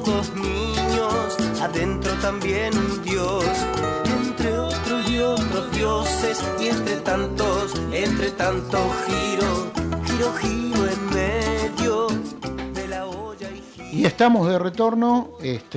todos niños, adentro también un dios, entre otros y otros dioses, y entre tanto giro en medio de la olla y giro. Y estamos de retorno.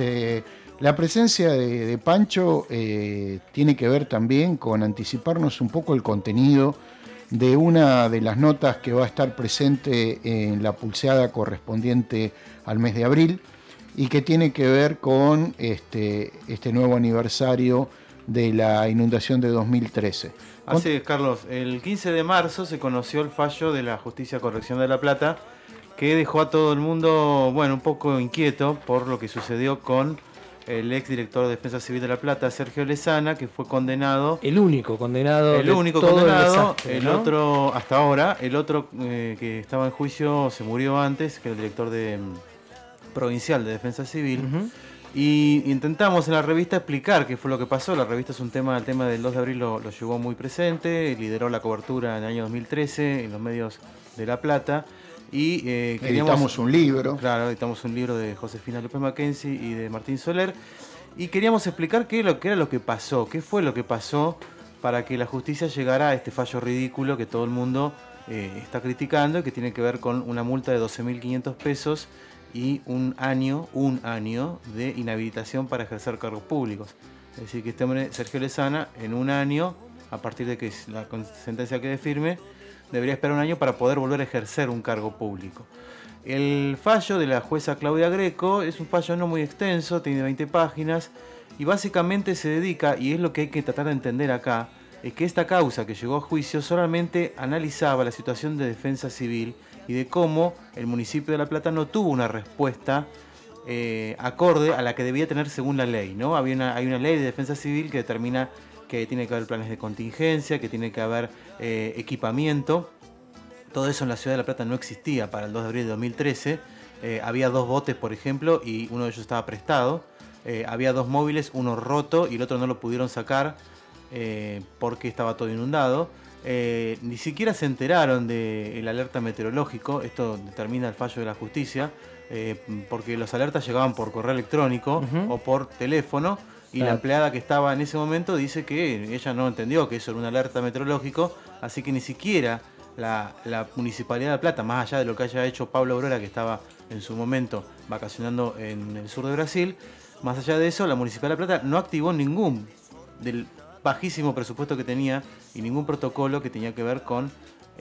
La presencia de Pancho tiene que ver también con anticiparnos un poco el contenido de una de las notas que va a estar presente en la pulseada correspondiente al mes de abril y que tiene que ver con este nuevo aniversario de la inundación de 2013. Así es, Carlos. El 15 de marzo se conoció el fallo de la Justicia Correccional de La Plata, que dejó a todo el mundo, un poco inquieto por lo que sucedió con el ex director de Defensa Civil de La Plata, Sergio Lezana, que fue condenado. El único condenado. El otro, hasta ahora, el otro que estaba en juicio se murió antes, que era el director provincial de Defensa Civil. Uh-huh. Y intentamos en la revista explicar qué fue lo que pasó. La revista es el tema del 2 de abril lo llevó muy presente, lideró la cobertura en el año 2013 en los medios de La Plata. Y editamos un libro. Claro, editamos un libro de Josefina López Mackenzie y de Martín Soler. Y queríamos explicar qué era lo que pasó, qué fue lo que pasó para que la justicia llegara a este fallo ridículo que todo el mundo está criticando, que tiene que ver con una multa de 12.500 pesos y un año de inhabilitación para ejercer cargos públicos. Es decir, que este hombre, Sergio Lezana, en un año, a partir de que la sentencia quede firme, debería esperar un año para poder volver a ejercer un cargo público. El fallo de la jueza Claudia Greco es un fallo no muy extenso, tiene 20 páginas y básicamente se dedica, y es lo que hay que tratar de entender acá, es que esta causa que llegó a juicio solamente analizaba la situación de defensa civil y de cómo el municipio de La Plata no tuvo una respuesta acorde a la que debía tener según la ley, ¿no? Hay una ley de defensa civil que determina que tiene que haber planes de contingencia, que tiene que haber equipamiento. Todo eso en la ciudad de La Plata no existía para el 2 de abril de 2013. Había 2 botes, por ejemplo, y uno de ellos estaba prestado. Había 2 móviles, uno roto y el otro no lo pudieron sacar porque estaba todo inundado. Ni siquiera se enteraron del alerta meteorológico. Esto determina el fallo de la justicia, porque los alertas llegaban por correo electrónico o por teléfono. Y la empleada que estaba en ese momento dice que ella no entendió que eso era un alerta meteorológico, así que ni siquiera la Municipalidad de La Plata, más allá de lo que haya hecho Pablo Aurora, que estaba en su momento vacacionando en el sur de Brasil, más allá de eso, la Municipalidad de La Plata no activó ningún del bajísimo presupuesto que tenía y ningún protocolo que tenía que ver con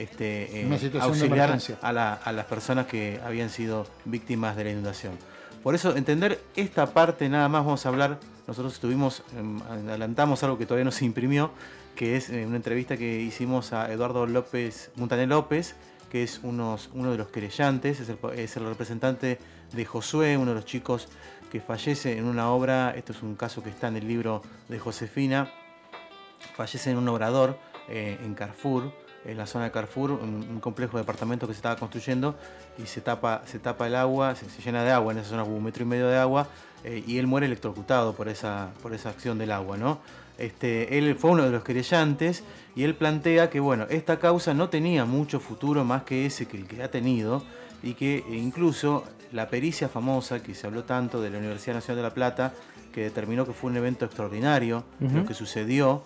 auxiliar a las personas que habían sido víctimas de la inundación. Por eso, entender esta parte nada más vamos a hablar. Nosotros adelantamos algo que todavía no se imprimió, que es una entrevista que hicimos a Eduardo Montaner López, que es uno de los querellantes, es el representante de Josué, uno de los chicos que fallece en una obra. Esto es un caso que está en el libro de Josefina. Fallece en un obrador en Carrefour, en la zona de Carrefour, un complejo de departamentos que se estaba construyendo, y se tapa el agua, se llena de agua, en esa zona hubo 1,5 metros de agua, y él muere electrocutado por esa acción del agua, ¿no? Él fue uno de los querellantes y él plantea que esta causa no tenía mucho futuro más que el que ha tenido, y que incluso la pericia famosa que se habló tanto de la Universidad Nacional de La Plata, que determinó que fue un evento extraordinario lo que sucedió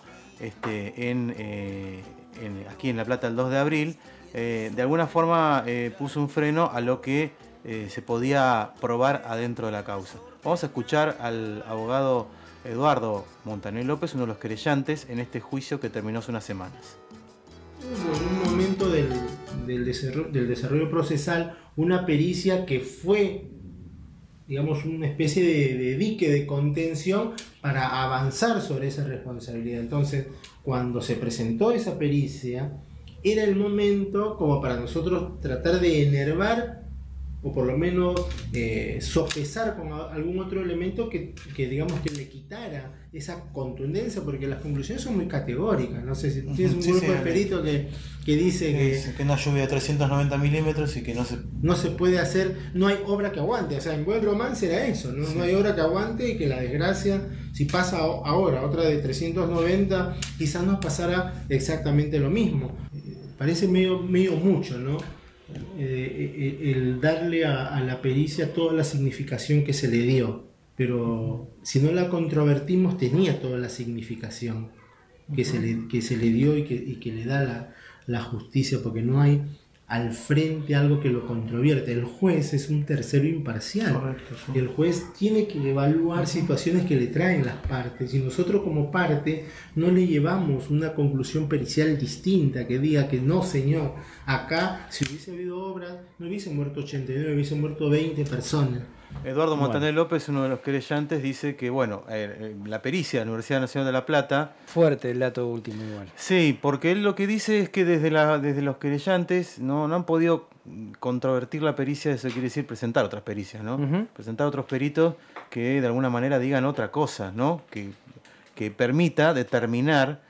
aquí en La Plata el 2 de abril, de alguna forma puso un freno a lo que se podía probar adentro de la causa. Vamos a escuchar al abogado Eduardo Montaner López, uno de los querellantes en este juicio que terminó hace unas semanas. En un momento del desarrollo procesal, una pericia que fue, digamos, una especie de dique de contención para avanzar sobre esa responsabilidad. Entonces, cuando se presentó esa pericia, era el momento como para nosotros tratar de enervar o por lo menos sopesar con algún otro elemento que digamos que le quitara esa contundencia, porque las conclusiones son muy categóricas. No sé si tienes un grupo de peritos que dice que una lluvia de 390 milímetros y que no se puede hacer, no hay obra que aguante. O sea, en buen romance era eso, no hay obra que aguante, y que la desgracia, si pasa ahora otra de 390, quizás nos pasara exactamente lo mismo. Parece medio mucho, ¿no? el darle a la pericia toda la significación que se le dio, pero si no la controvertimos tenía toda la significación que se le dio y que le da la justicia, porque no hay al frente algo que lo controvierte. El juez es un tercero imparcial. Correcto, sí. Y el juez tiene que evaluar situaciones que le traen las partes, y nosotros como parte no le llevamos una conclusión pericial distinta que diga que no, señor, acá si hubiese habido obras no hubiesen muerto 89, hubiesen muerto 20 personas. Eduardo Montaner López, uno de los querellantes, dice que, bueno, la pericia de la Universidad Nacional de La Plata... Fuerte el dato último igual. Sí, porque él lo que dice es que desde los querellantes no han podido controvertir la pericia, eso quiere decir presentar otras pericias, ¿no? Ujú. Presentar otros peritos que de alguna manera digan otra cosa, ¿no? Que permita determinar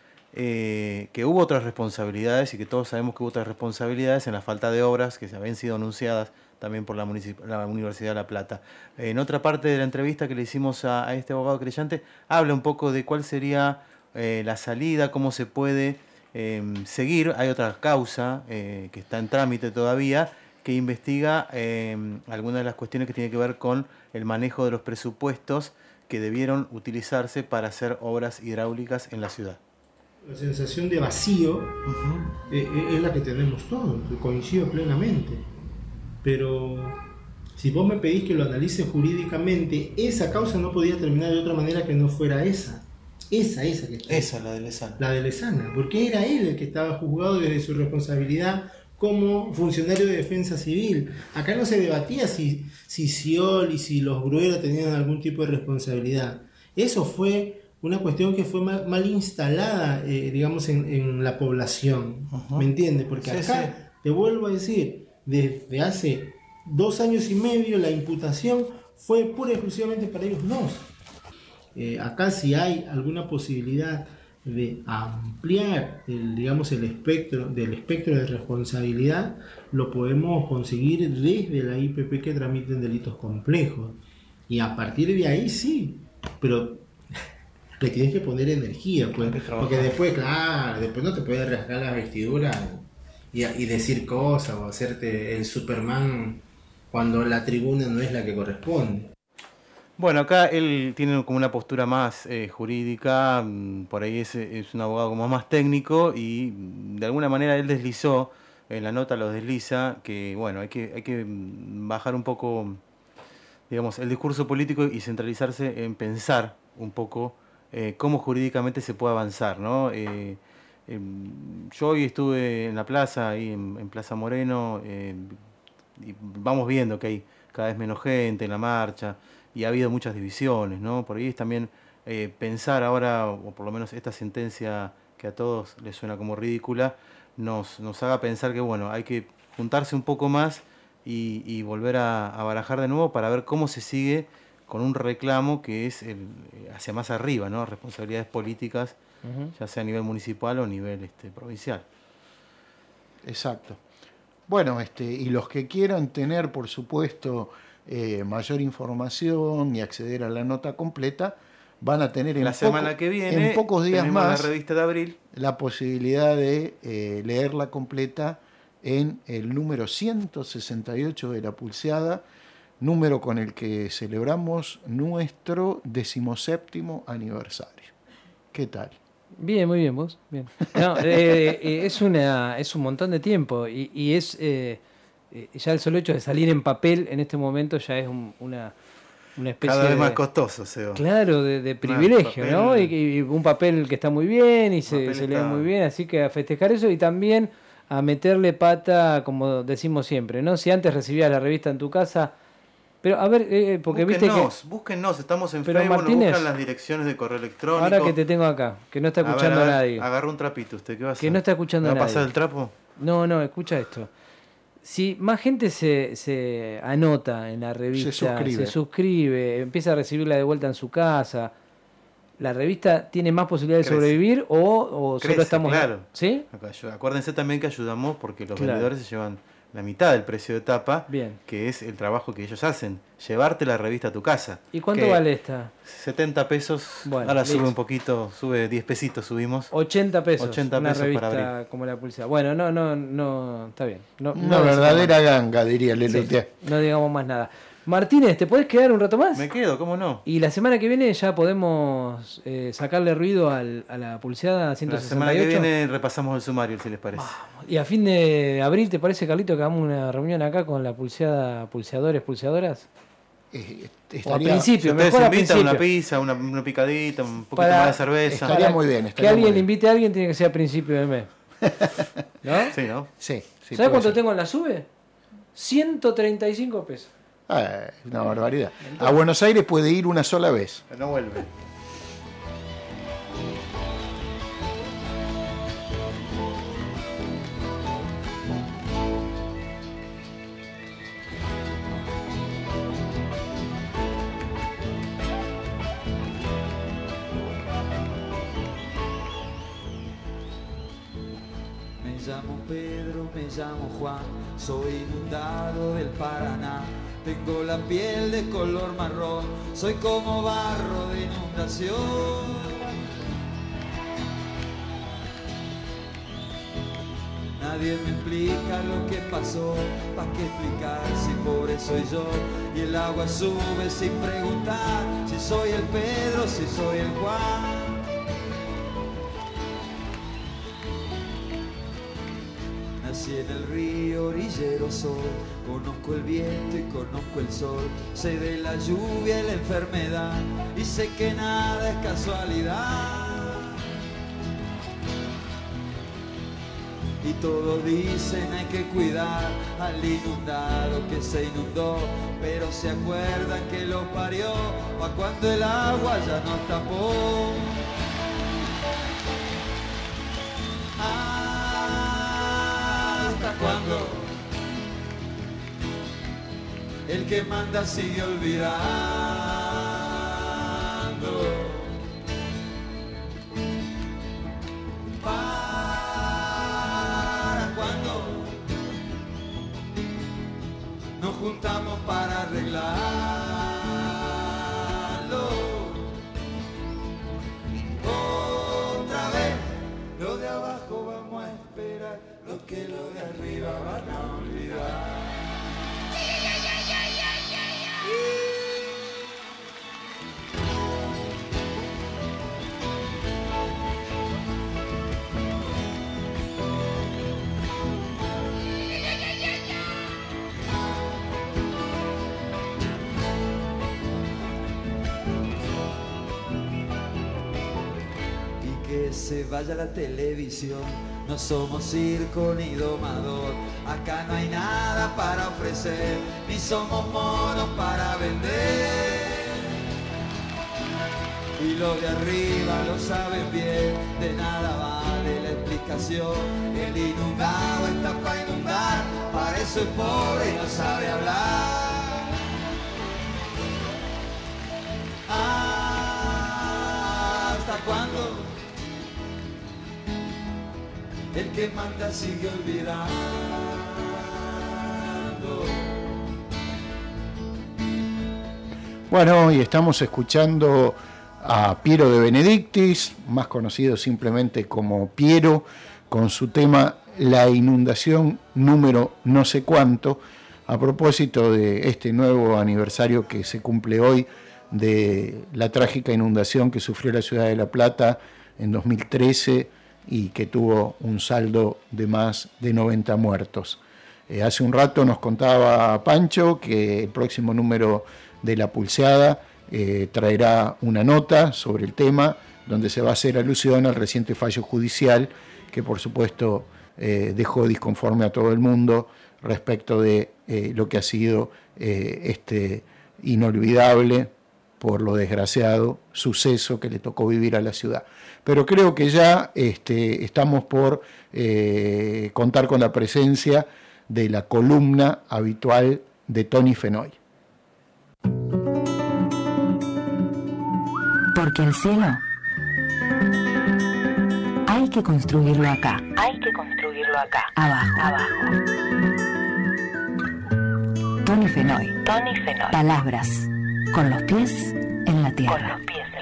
que hubo otras responsabilidades, y que todos sabemos que hubo otras responsabilidades en la falta de obras que se habían sido anunciadas también por la Universidad de La Plata. En otra parte de la entrevista que le hicimos a este abogado querellante, habla un poco de cuál sería la salida, cómo se puede seguir. Hay otra causa que está en trámite todavía, que investiga algunas de las cuestiones que tienen que ver con el manejo de los presupuestos que debieron utilizarse para hacer obras hidráulicas en la ciudad. La sensación de vacío es la que tenemos todos, coincido plenamente. Pero si vos me pedís que lo analice jurídicamente, esa causa no podía terminar de otra manera que no fuera esa. Esa que está. Esa, la de Lezana. La de Lezana, porque era él el que estaba juzgado desde su responsabilidad como funcionario de defensa civil. Acá no se debatía si Sciol y si los Bruera tenían algún tipo de responsabilidad. Eso fue una cuestión que fue mal instalada, digamos, en la población. ¿Me entiendes? Porque acá, te vuelvo a decir, desde hace 2 años y medio la imputación fue pura y exclusivamente para ellos dos. Acá si hay alguna posibilidad de ampliar el espectro de responsabilidad, lo podemos conseguir desde la IPP que tramiten delitos complejos, y a partir de ahí sí, pero le tienes que poner energía, pues, porque después no te puedes rasgar la vestidura y decir cosas o hacerte el Superman cuando la tribuna no es la que corresponde. Bueno, acá él tiene como una postura más jurídica, por ahí es un abogado como más técnico, y de alguna manera él deslizó, en la nota lo desliza, que bueno, hay que bajar un poco, digamos, el discurso político y centralizarse en pensar un poco cómo jurídicamente se puede avanzar, ¿no? Yo hoy estuve en la plaza, ahí en Plaza Moreno, y vamos viendo que hay cada vez menos gente en la marcha, y ha habido muchas divisiones, ¿no? Por ahí es también pensar ahora, o por lo menos esta sentencia que a todos les suena como ridícula, nos haga pensar que, bueno, hay que juntarse un poco más y volver a barajar de nuevo para ver cómo se sigue con un reclamo que es hacia más arriba, ¿no? Responsabilidades políticas, ya sea a nivel municipal o a nivel provincial. Exacto. Bueno, y los que quieran tener, por supuesto, mayor información y acceder a la nota completa, van a tener la semana que viene, en pocos días más, la revista de abril, la posibilidad de leerla completa en el número 168 de La Pulseada, número con el que celebramos nuestro 17º aniversario. ¿Qué tal? Bien, muy bien, vos. Bien. No, es un montón de tiempo, y es ya el solo hecho de salir en papel en este momento ya es una especie cada vez más costoso, Seba. Claro, de privilegio, papel, ¿no? Y un papel que está muy bien y se lee muy bien, así que a festejar eso, y también a meterle pata, como decimos siempre, ¿no? Si antes recibías la revista en tu casa, pero a ver, porque búsquennos, estamos en pero Facebook, Martínez, buscan las direcciones de correo electrónico. Ahora que te tengo acá, que no está escuchando a nadie. Agarra un trapito usted, ¿qué va a hacer? Que no está escuchando a nadie. ¿Va a pasar nadie. el trapo? No, escucha esto. Si más gente se anota en la revista, se suscribe, empieza a recibirla de vuelta en su casa, ¿la revista tiene más posibilidades de sobrevivir o crece, solo estamos... Claro. ¿Sí? Acuérdense también que ayudamos porque los vendedores se llevan la mitad del precio de tapa, bien, que es el trabajo que ellos hacen, llevarte la revista a tu casa. ¿Y cuánto vale esta? 70 pesos, bueno, ahora sube un poquito, sube 10 pesitos, subimos. 80 pesos, 80 una pesos revista para abrir. como La Pulseada. Bueno, no, está bien. Una verdadera ganga, diría Lelutier. Sí, no digamos más nada. Martínez, ¿te podés quedar un rato más? Me quedo, ¿cómo no? Y la semana que viene ya podemos sacarle ruido a la Pulseada 168. La semana que viene repasamos el sumario, si les parece. Y a fin de abril, ¿te parece, Carlito, que hagamos una reunión acá con la Pulseada, pulseadores, pulseadoras? Estaría, al principio, si ustedes mejor invitan al una principio. pizza, una picadita, un poquito más de cerveza. Estaría muy bien. Que alguien le invite a alguien tiene que ser a principio de mes. ¿No? Sí, ¿no? Sí, ¿Sabes cuánto tengo en la SUBE? 135 pesos. Una barbaridad. A Buenos Aires puede ir una sola vez. No vuelve. Me llamo Pedro, me llamo Juan, soy inundado del Paraná. Tengo la piel de color marrón, soy como barro de inundación. Nadie me explica lo que pasó, ¿pa' qué explicar si pobre soy yo? Y el agua sube sin preguntar si soy el Pedro, si soy el Juan. Nací en el río, orillero soy, conozco el viento y conozco el sol, sé de la lluvia y la enfermedad, y sé que nada es casualidad. Y todos dicen hay que cuidar al inundado que se inundó, pero se acuerdan que lo parió pa' cuando el agua ya nos tapó. ¿Hasta cuándo el que manda sigue olvidando? ¿Para cuándo nos juntamos para arreglarlo? Otra vez, lo de abajo vamos a esperar, lo que lo de arriba van a olvidar. Que se vaya la televisión, no somos circo ni domador, acá no hay nada para ofrecer, ni somos monos para vender. Y los de arriba lo saben bien, de nada vale la explicación, el inundado está para inundar, para eso es pobre y no sabe hablar. ¿Hasta cuándo el que manda sigue olvidando? Bueno, y estamos escuchando a Piero de Benedictis, más conocido simplemente como Piero, con su tema La inundación número no sé cuánto, a propósito de este nuevo aniversario que se cumple hoy de la trágica inundación que sufrió la ciudad de La Plata en 2013 y que tuvo un saldo de más de 90 muertos. Hace un rato nos contaba Pancho que el próximo número de La Pulseada traerá una nota sobre el tema donde se va a hacer alusión al reciente fallo judicial que por supuesto dejó disconforme a todo el mundo respecto de lo que ha sido este inolvidable, por lo desgraciado, suceso que le tocó vivir a la ciudad. Pero creo que ya estamos por contar con la presencia de la columna habitual de Tony Fenoy. Porque el cielo hay que construirlo acá. Hay que construirlo acá. Abajo. Abajo. Tony Fenoy. Palabras con los pies en la tierra.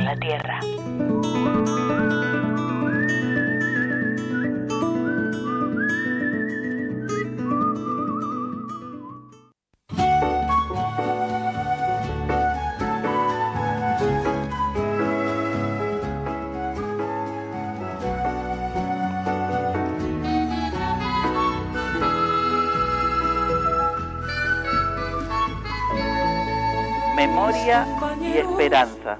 Memoria y esperanza.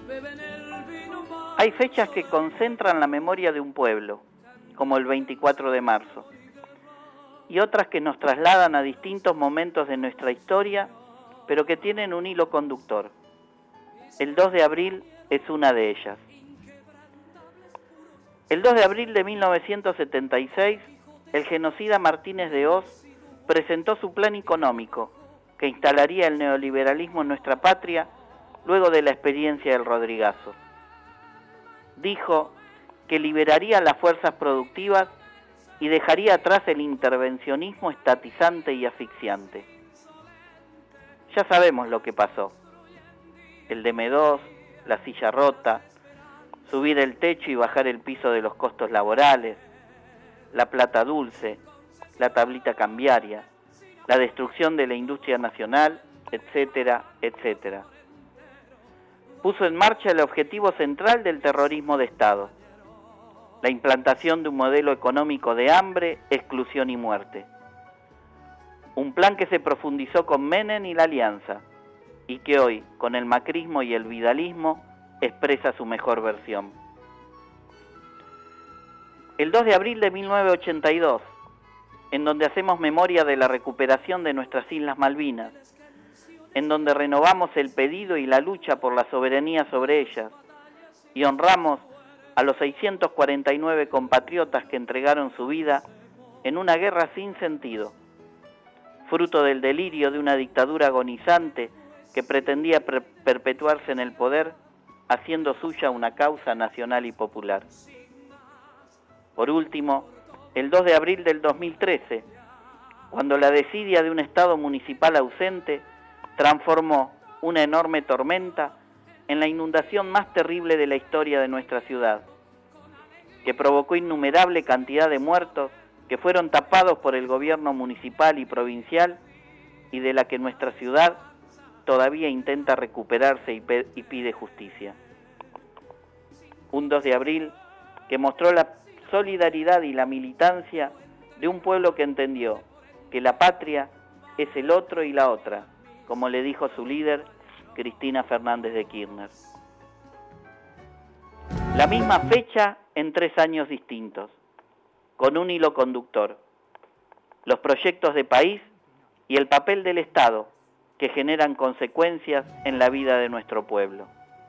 Hay fechas que concentran la memoria de un pueblo, como el 24 de marzo, y otras que nos trasladan a distintos momentos de nuestra historia, pero que tienen un hilo conductor. El 2 de abril es una de ellas. El 2 de abril de 1976, el genocida Martínez de Hoz presentó su plan económico, que instalaría el neoliberalismo en nuestra patria luego de la experiencia del Rodrigazo. Dijo que liberaría las fuerzas productivas y dejaría atrás el intervencionismo estatizante y asfixiante. Ya sabemos lo que pasó. El DM2, la silla rota, subir el techo y bajar el piso de los costos laborales, la plata dulce, la tablita cambiaria, la destrucción de la industria nacional, etcétera, etcétera. Puso en marcha el objetivo central del terrorismo de Estado, la implantación de un modelo económico de hambre, exclusión y muerte. Un plan que se profundizó con Menem y la Alianza, y que hoy, con el macrismo y el vidalismo, expresa su mejor versión. El 2 de abril de 1982, en donde hacemos memoria de la recuperación de nuestras Islas Malvinas, en donde renovamos el pedido y la lucha por la soberanía sobre ellas, y honramos a los 649 compatriotas que entregaron su vida en una guerra sin sentido, fruto del delirio de una dictadura agonizante que pretendía perpetuarse en el poder, haciendo suya una causa nacional y popular. Por último, el 2 de abril del 2013, cuando la desidia de un Estado municipal ausente transformó una enorme tormenta en la inundación más terrible de la historia de nuestra ciudad, que provocó innumerable cantidad de muertos que fueron tapados por el gobierno municipal y provincial y de la que nuestra ciudad todavía intenta recuperarse y pide justicia. Un 2 de abril que mostró la solidaridad y la militancia de un pueblo que entendió que la patria es el otro y la otra, como le dijo su líder, Cristina Fernández de Kirchner. La misma fecha en 3 años distintos, con un hilo conductor: los proyectos de país y el papel del Estado que generan consecuencias en la vida de nuestro pueblo.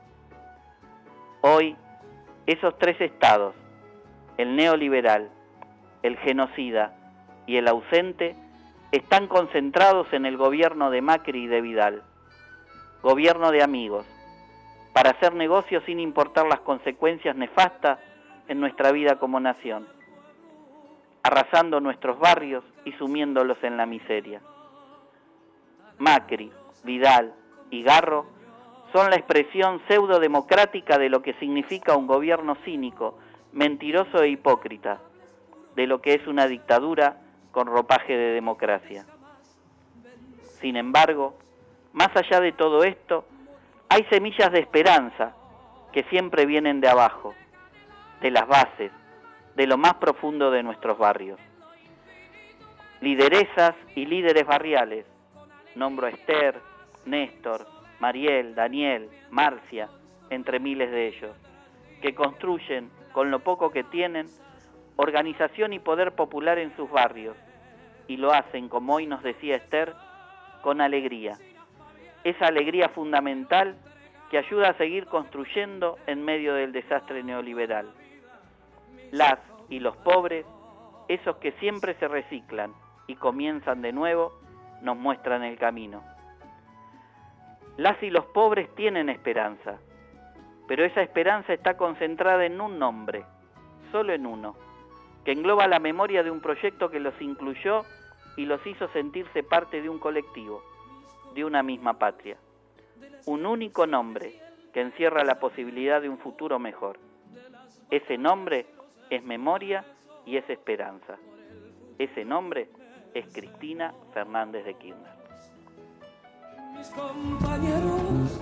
Hoy, esos 3 estados, el neoliberal, el genocida y el ausente, están concentrados en el gobierno de Macri y de Vidal, gobierno de amigos, para hacer negocios sin importar las consecuencias nefastas en nuestra vida como nación, arrasando nuestros barrios y sumiéndolos en la miseria. Macri, Vidal y Garro son la expresión pseudo-democrática de lo que significa un gobierno cínico, mentiroso e hipócrita, de lo que es una dictadura con ropaje de democracia. Sin embargo, más allá de todo esto, hay semillas de esperanza que siempre vienen de abajo, de las bases, de lo más profundo de nuestros barrios. Lideresas y líderes barriales, nombro a Esther, Néstor, Mariel, Daniel, Marcia, entre miles de ellos, que construyen, con lo poco que tienen, organización y poder popular en sus barrios, y lo hacen, como hoy nos decía Esther, con alegría. Esa alegría fundamental que ayuda a seguir construyendo en medio del desastre neoliberal. Las y los pobres, esos que siempre se reciclan y comienzan de nuevo, nos muestran el camino. Las y los pobres tienen esperanza, pero esa esperanza está concentrada en un nombre, solo en uno, que engloba la memoria de un proyecto que los incluyó y los hizo sentirse parte de un colectivo, de una misma patria. Un único nombre que encierra la posibilidad de un futuro mejor. Ese nombre es memoria y es esperanza. Ese nombre es Cristina Fernández de Kirchner. Mis compañeros.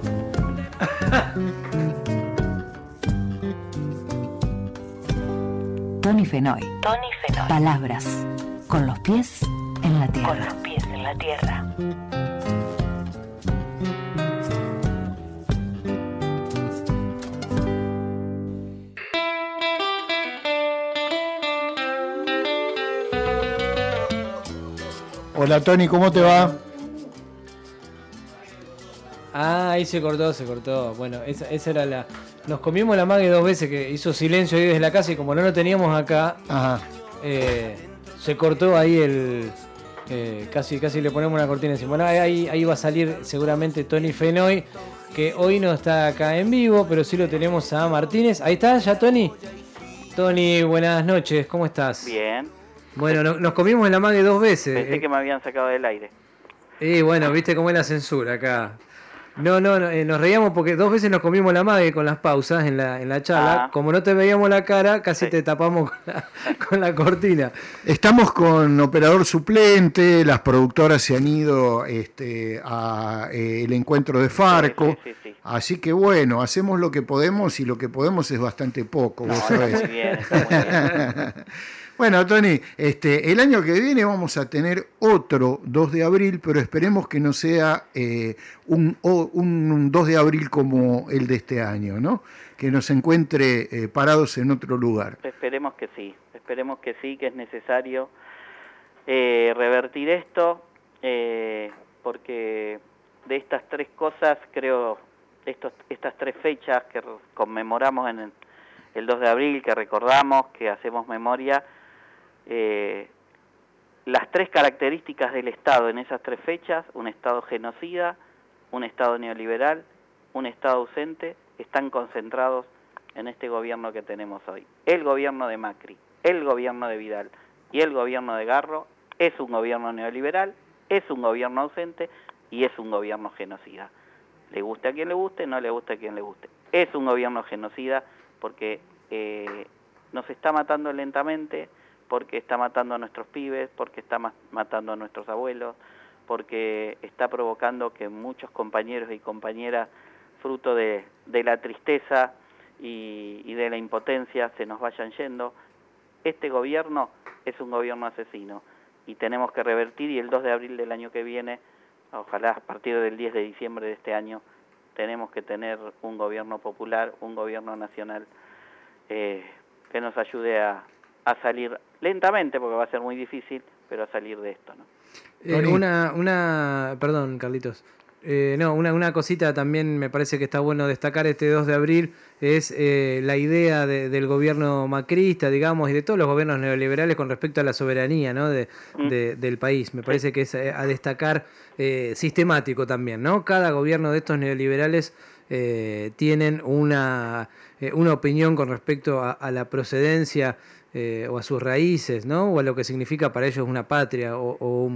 Tony Fenoy. Palabras con los pies en la tierra. Con los pies en la tierra. Hola Tony, ¿cómo te va? Ah, ahí se cortó. Bueno, esa era la... Nos comimos la mague 2 veces, que hizo silencio ahí desde la casa y como no lo teníamos acá, se cortó ahí el... casi le ponemos una cortina encima. Bueno, ahí va a salir seguramente Tony Fenoy, que hoy no está acá en vivo, pero sí lo tenemos a Martínez. Ahí está, ya Tony. Tony, buenas noches, ¿cómo estás? Bien. Bueno, nos comimos la mague 2 veces. Pensé que me habían sacado del aire. Y bueno, viste cómo es la censura acá. No, nos reíamos porque 2 veces nos comimos la mague con las pausas en la charla. Como no te veíamos la cara, casi te tapamos con la cortina. Estamos con operador suplente, las productoras se han ido a el encuentro de Farco. Sí. Así que bueno, hacemos lo que podemos y lo que podemos es bastante poco, vos sabés. Está muy bien. Bueno, Tony, el año que viene vamos a tener otro 2 de abril, pero esperemos que no sea un 2 de abril como el de este año, ¿no? Que nos encuentre parados en otro lugar. Esperemos que sí, que es necesario revertir esto, porque de estas 3 cosas, creo, estas 3 fechas que conmemoramos en el 2 de abril, que recordamos, que hacemos memoria, las 3 características del Estado en esas 3 fechas, un Estado genocida, un Estado neoliberal, un Estado ausente, están concentrados en este gobierno que tenemos hoy. El gobierno de Macri, el gobierno de Vidal y el gobierno de Garro es un gobierno neoliberal, es un gobierno ausente y es un gobierno genocida. Le guste a quien le guste, no le guste a quien le guste. Es un gobierno genocida porque nos está matando lentamente, porque está matando a nuestros pibes, porque está matando a nuestros abuelos, porque está provocando que muchos compañeros y compañeras, fruto de la tristeza y de la impotencia, se nos vayan yendo. Este gobierno es un gobierno asesino y tenemos que revertir, y el 2 de abril del año que viene, ojalá a partir del 10 de diciembre de este año, tenemos que tener un gobierno popular, un gobierno nacional que nos ayude a salir lentamente, porque va a ser muy difícil, pero a salir de esto, ¿no? Perdón, Carlitos. Una cosita también me parece que está bueno destacar este 2 de abril es la idea del gobierno macrista, digamos, y de todos los gobiernos neoliberales con respecto a la soberanía, ¿no? del país. Me parece que es a destacar sistemático también, ¿no? Cada gobierno de estos neoliberales tienen una opinión con respecto a la procedencia o a sus raíces, ¿no? O a lo que significa para ellos una patria o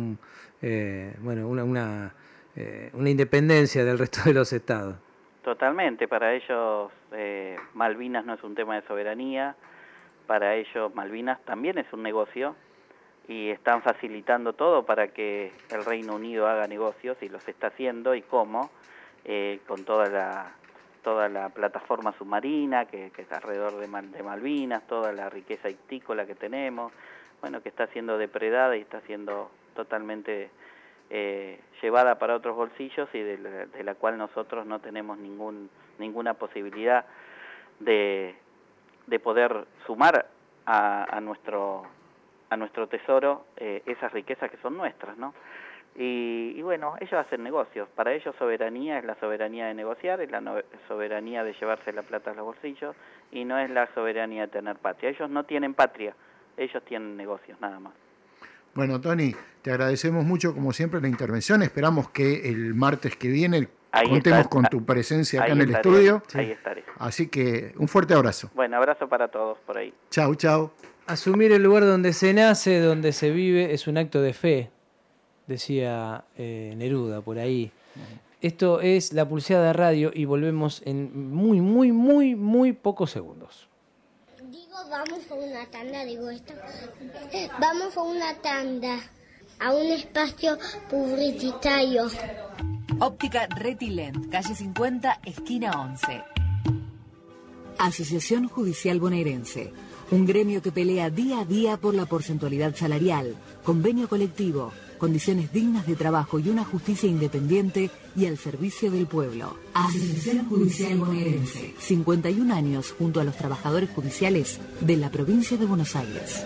una independencia del resto de los estados. Totalmente, para ellos Malvinas no es un tema de soberanía, para ellos Malvinas también es un negocio y están facilitando todo para que el Reino Unido haga negocios, y los está haciendo, y cómo, con toda la plataforma submarina que es alrededor de Malvinas, toda la riqueza ictícola que tenemos, bueno, que está siendo depredada y está siendo totalmente llevada para otros bolsillos, y de la cual nosotros no tenemos ninguna posibilidad de poder sumar a nuestro tesoro esas riquezas que son nuestras, ¿no? Y bueno, ellos hacen negocios. Para ellos soberanía es la soberanía de negociar, es la soberanía de llevarse la plata a los bolsillos, y no es la soberanía de tener patria. Ellos no tienen patria, ellos tienen negocios, nada más. Bueno, Tony, te agradecemos mucho, como siempre, la intervención. Esperamos que el martes que viene contemos con tu presencia acá en el estudio. Ahí estaré. Así que un fuerte abrazo. Bueno, abrazo para todos por ahí. Chau, chau. Asumir el lugar donde se nace, donde se vive, es un acto de fe. decía Neruda por ahí. Esto es La Pulseada Radio y volvemos en muy pocos segundos. Vamos a una tanda, Vamos a una tanda, a un espacio publicitario. Óptica Retilent, calle 50, esquina 11. Asociación Judicial Bonaerense, un gremio que pelea día a día por la porcentualidad salarial, convenio colectivo, condiciones dignas de trabajo y una justicia independiente y al servicio del pueblo. Asociación Judicial Bonaerense, 51 años junto a los trabajadores judiciales de la provincia de Buenos Aires.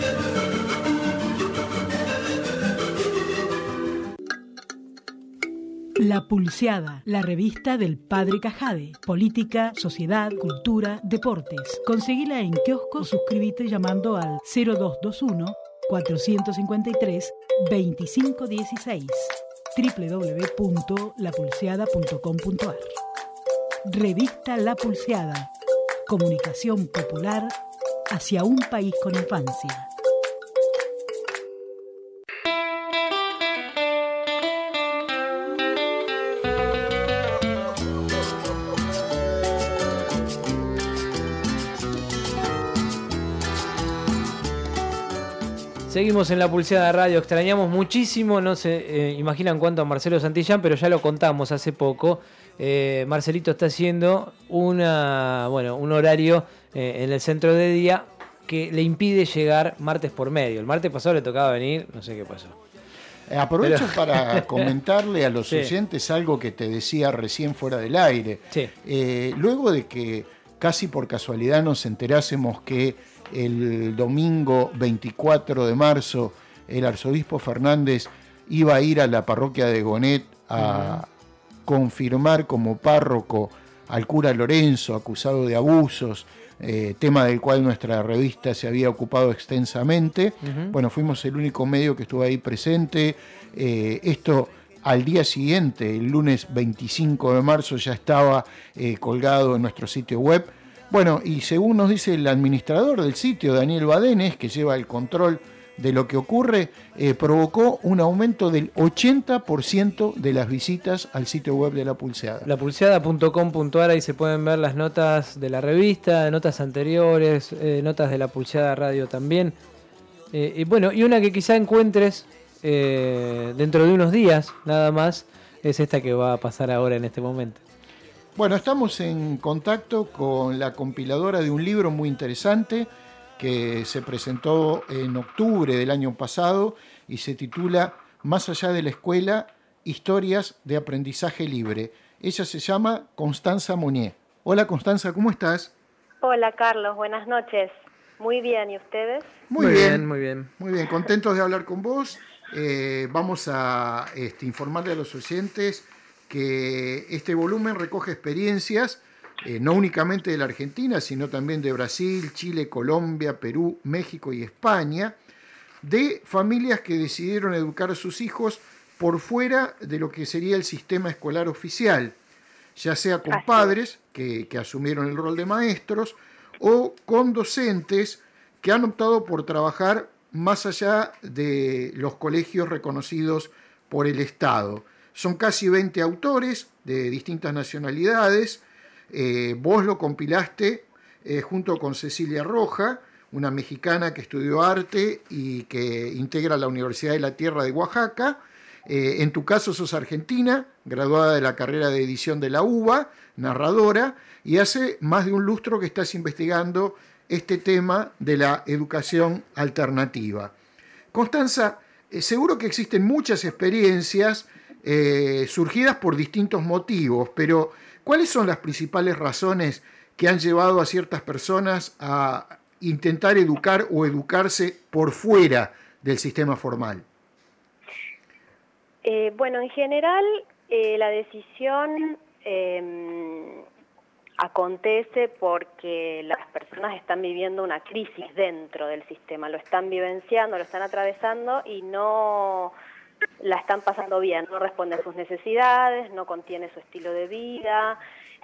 La Pulseada, la revista del Padre Cajade. Política, sociedad, cultura, deportes. Conseguila en kiosco o suscríbete llamando al 0221 453 2516 www.lapulseada.com.ar. Revista La Pulseada. Comunicación popular hacia un país con infancia. Seguimos en La Pulseada Radio, extrañamos muchísimo, no se imaginan cuánto a Marcelo Santillán, pero ya lo contamos hace poco. Marcelito está haciendo un horario en el centro de día que le impide llegar martes por medio. El martes pasado le tocaba venir, no sé qué pasó. Aprovecho para comentarle a los oyentes algo que te decía recién fuera del aire. Sí. Luego de que casi por casualidad nos enterásemos que el domingo 24 de marzo el arzobispo Fernández iba a ir a la parroquia de Gonet a confirmar como párroco al cura Lorenzo, acusado de abusos, tema del cual nuestra revista se había ocupado extensamente. Bueno, fuimos el único medio que estuvo ahí presente. Esto al día siguiente, el lunes 25 de marzo, ya estaba colgado en nuestro sitio web. Bueno, y según nos dice el administrador del sitio, Daniel Badenes, que lleva el control de lo que ocurre, provocó un aumento del 80% de las visitas al sitio web de La Pulseada. Lapulseada.com.ar, ahí se pueden ver las notas de la revista, notas anteriores, notas de La Pulseada Radio también. Y una que quizá encuentres dentro de unos días, nada más, es esta que va a pasar ahora en este momento. Bueno, estamos en contacto con la compiladora de un libro muy interesante que se presentó en octubre del año pasado y se titula Más allá de la escuela, historias de aprendizaje libre. Ella se llama Constanza Monnier. Hola Constanza, ¿cómo estás? Hola Carlos, buenas noches. Muy bien, ¿y ustedes? Muy bien. Muy bien, contentos de hablar con vos. Vamos a informarle a los oyentes que este volumen recoge experiencias, no únicamente de la Argentina, sino también de Brasil, Chile, Colombia, Perú, México y España, de familias que decidieron educar a sus hijos por fuera de lo que sería el sistema escolar oficial, ya sea con padres que asumieron el rol de maestros o con docentes que han optado por trabajar más allá de los colegios reconocidos por el Estado. Son casi 20 autores de distintas nacionalidades. Vos lo compilaste junto con Cecilia Roja, una mexicana que estudió arte y que integra la Universidad de la Tierra de Oaxaca. En tu caso sos argentina, graduada de la carrera de edición de la UBA, narradora, y hace más de un lustro que estás investigando este tema de la educación alternativa. Constanza, seguro que existen muchas experiencias surgidas por distintos motivos, pero ¿cuáles son las principales razones que han llevado a ciertas personas a intentar educar o educarse por fuera del sistema formal? En general la decisión acontece porque las personas están viviendo una crisis dentro del sistema, lo están vivenciando, lo están atravesando y no la están pasando bien, no responde a sus necesidades, no contiene su estilo de vida,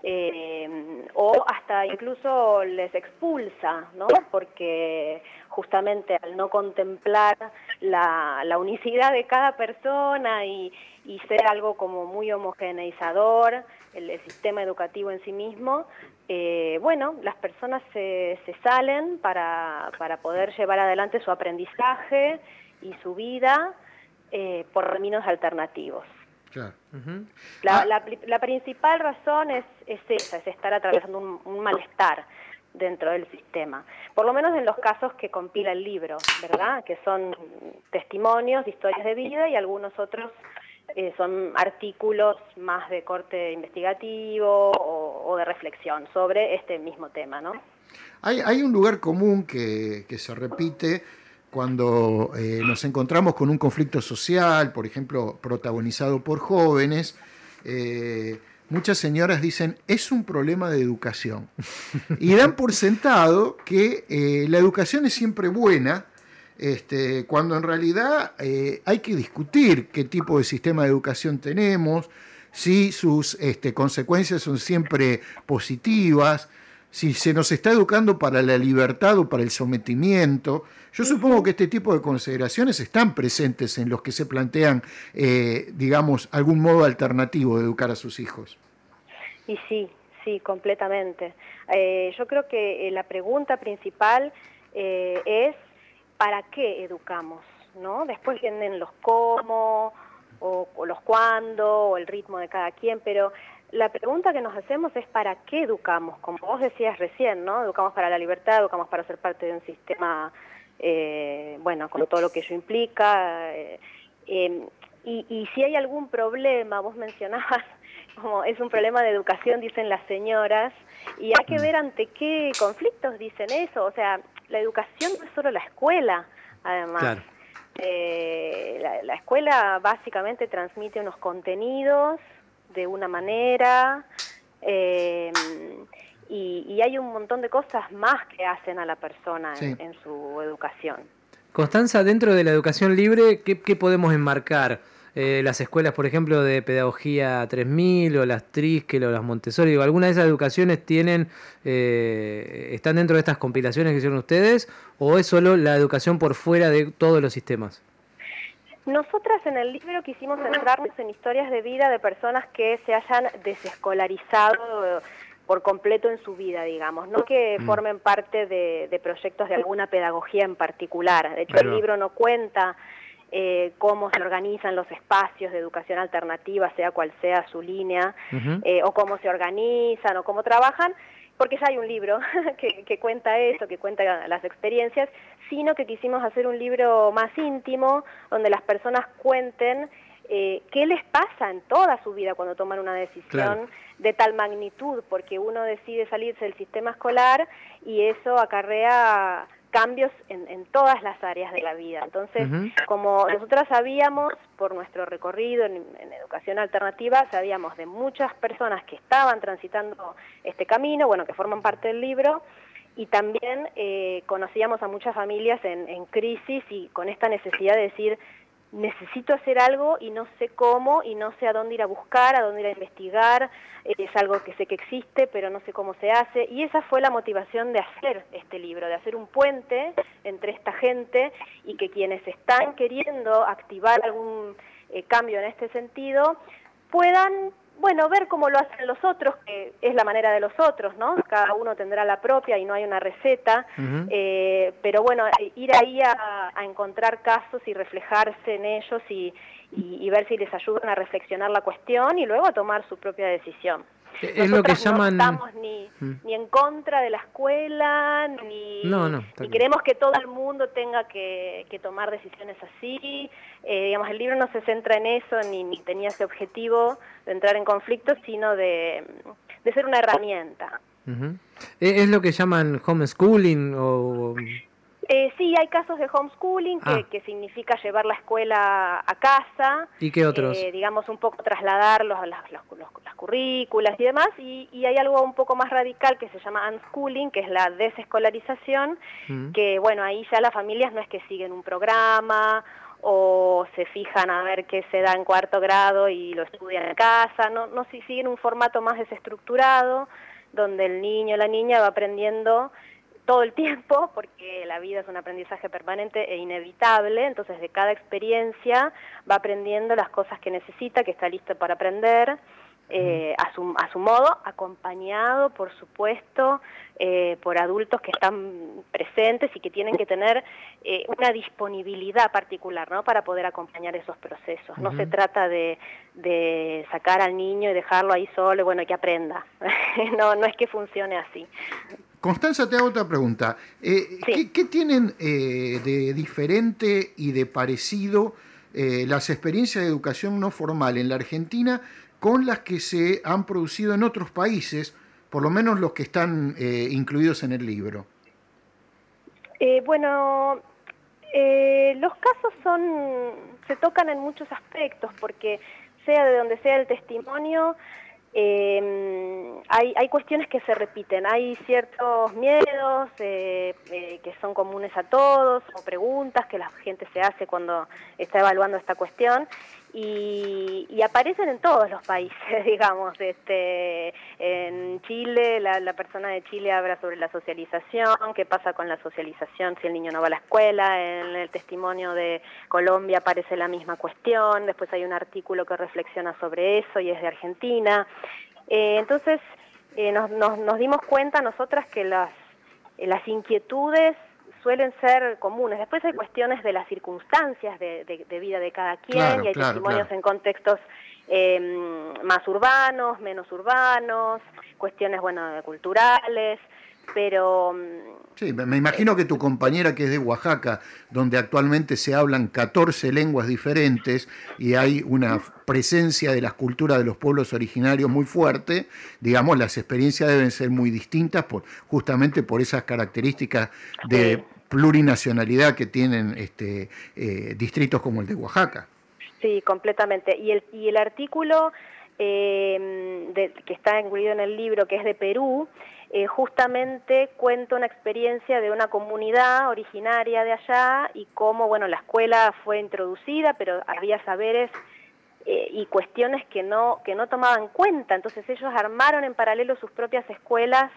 o hasta incluso les expulsa, ¿no? Porque justamente al no contemplar la unicidad de cada persona y ser algo como muy homogeneizador, el sistema educativo en sí mismo, bueno, las personas se salen para poder llevar adelante su aprendizaje y su vida por caminos alternativos. Claro. La principal razón es esa, es estar atravesando un malestar dentro del sistema, por lo menos en los casos que compila el libro, ¿verdad? Que son testimonios, historias de vida, y algunos otros son artículos más de corte investigativo o de reflexión sobre este mismo tema, ¿no? Hay un lugar común que se repite cuando nos encontramos con un conflicto social, por ejemplo, protagonizado por jóvenes. Muchas señoras dicen, es un problema de educación. Y dan por sentado que la educación es siempre buena, cuando en realidad hay que discutir qué tipo de sistema de educación tenemos, si sus consecuencias son siempre positivas, si se nos está educando para la libertad o para el sometimiento. Yo supongo que este tipo de consideraciones están presentes en los que se plantean, digamos, algún modo alternativo de educar a sus hijos. Y sí, completamente. Yo creo que la pregunta principal es ¿para qué educamos? ¿No? Después vienen los cómo, o los cuándo, o el ritmo de cada quien, pero la pregunta que nos hacemos es ¿para qué educamos? Como vos decías recién, ¿no? Educamos para la libertad, educamos para ser parte de un sistema, bueno, con todo lo que ello implica. Y si hay algún problema, vos mencionabas, como es un problema de educación, dicen las señoras, y hay que ver ante qué conflictos dicen eso. O sea, la educación no es solo la escuela, además. Claro. La escuela básicamente transmite unos contenidos de una manera, y hay un montón de cosas más que hacen a la persona en su educación. Constanza, dentro de la educación libre, ¿qué podemos enmarcar? Las escuelas, por ejemplo, de Pedagogía 3000 o las Triskel o las Montessori, ¿alguna de esas educaciones están dentro de estas compilaciones que hicieron ustedes, o es solo la educación por fuera de todos los sistemas? Nosotras en el libro quisimos centrarnos en historias de vida de personas que se hayan desescolarizado por completo en su vida, digamos, no que formen parte de proyectos de alguna pedagogía en particular. De hecho, el libro no cuenta cómo se organizan los espacios de educación alternativa, sea cual sea su línea, o cómo se organizan o cómo trabajan, porque ya hay un libro que cuenta eso, que cuenta las experiencias, sino que quisimos hacer un libro más íntimo, donde las personas cuenten qué les pasa en toda su vida cuando toman una decisión de tal magnitud, porque uno decide salirse del sistema escolar y eso acarrea cambios en todas las áreas de la vida. Entonces, como nosotras sabíamos, por nuestro recorrido en educación alternativa, sabíamos de muchas personas que estaban transitando este camino, bueno, que forman parte del libro, y también conocíamos a muchas familias en crisis y con esta necesidad de decir, necesito hacer algo y no sé cómo, y no sé a dónde ir a buscar, a dónde ir a investigar, es algo que sé que existe, pero no sé cómo se hace, y esa fue la motivación de hacer este libro, de hacer un puente entre esta gente, y que quienes están queriendo activar algún cambio en este sentido, puedan, bueno, ver cómo lo hacen los otros, que es la manera de los otros, ¿no? Cada uno tendrá la propia y no hay una receta, pero bueno, ir ahí a encontrar casos y reflejarse en ellos y ver si les ayudan a reflexionar la cuestión y luego a tomar su propia decisión. Es lo que llaman... No estamos ni en contra de la escuela, ni queremos que todo el mundo tenga que tomar decisiones así. Digamos, el libro no se centra en eso, ni tenía ese objetivo de entrar en conflictos, sino de ser una herramienta. ¿Es lo que llaman homeschooling o...? Sí, hay casos de homeschooling que significa llevar la escuela a casa. ¿Y qué otros? Digamos, un poco trasladarlos a las currículas y demás. Y hay algo un poco más radical que se llama unschooling, que es la desescolarización, que bueno, ahí ya las familias no es que siguen un programa o se fijan a ver qué se da en cuarto grado y lo estudian en casa, no si siguen un formato más desestructurado, donde el niño o la niña va aprendiendo todo el tiempo, porque la vida es un aprendizaje permanente e inevitable, entonces de cada experiencia va aprendiendo las cosas que necesita, que está listo para aprender, a su modo, acompañado, por supuesto, por adultos que están presentes y que tienen que tener una disponibilidad particular, ¿no?, para poder acompañar esos procesos. No se trata de sacar al niño y dejarlo ahí solo, y bueno, que aprenda. No es que funcione así. Constanza, te hago otra pregunta. Sí. ¿Qué tienen de diferente y de parecido las experiencias de educación no formal en la Argentina con las que se han producido en otros países, por lo menos los que están incluidos en el libro? Los casos se tocan en muchos aspectos, porque sea de donde sea el testimonio, hay cuestiones que se repiten, hay ciertos miedos que son comunes a todos, o preguntas que la gente se hace cuando está evaluando esta cuestión, y aparecen en todos los países, digamos. En Chile, la persona de Chile habla sobre la socialización, qué pasa con la socialización si el niño no va a la escuela. En el testimonio de Colombia aparece la misma cuestión, después hay un artículo que reflexiona sobre eso y es de Argentina. Entonces nos dimos cuenta nosotras que las inquietudes suelen ser comunes. Después hay cuestiones de las circunstancias de vida de cada quien, y hay testimonios en contextos más urbanos, menos urbanos, cuestiones, culturales, pero... Sí, me imagino que tu compañera, que es de Oaxaca, donde actualmente se hablan 14 lenguas diferentes y hay una presencia de las culturas de los pueblos originarios muy fuerte, digamos, las experiencias deben ser muy distintas justamente por esas características de plurinacionalidad que tienen distritos como el de Oaxaca. Sí, completamente. Y el artículo que está incluido en el libro, que es de Perú, justamente cuenta una experiencia de una comunidad originaria de allá y cómo, la escuela fue introducida, pero había saberes y cuestiones que no tomaban cuenta. Entonces ellos armaron en paralelo sus propias escuelas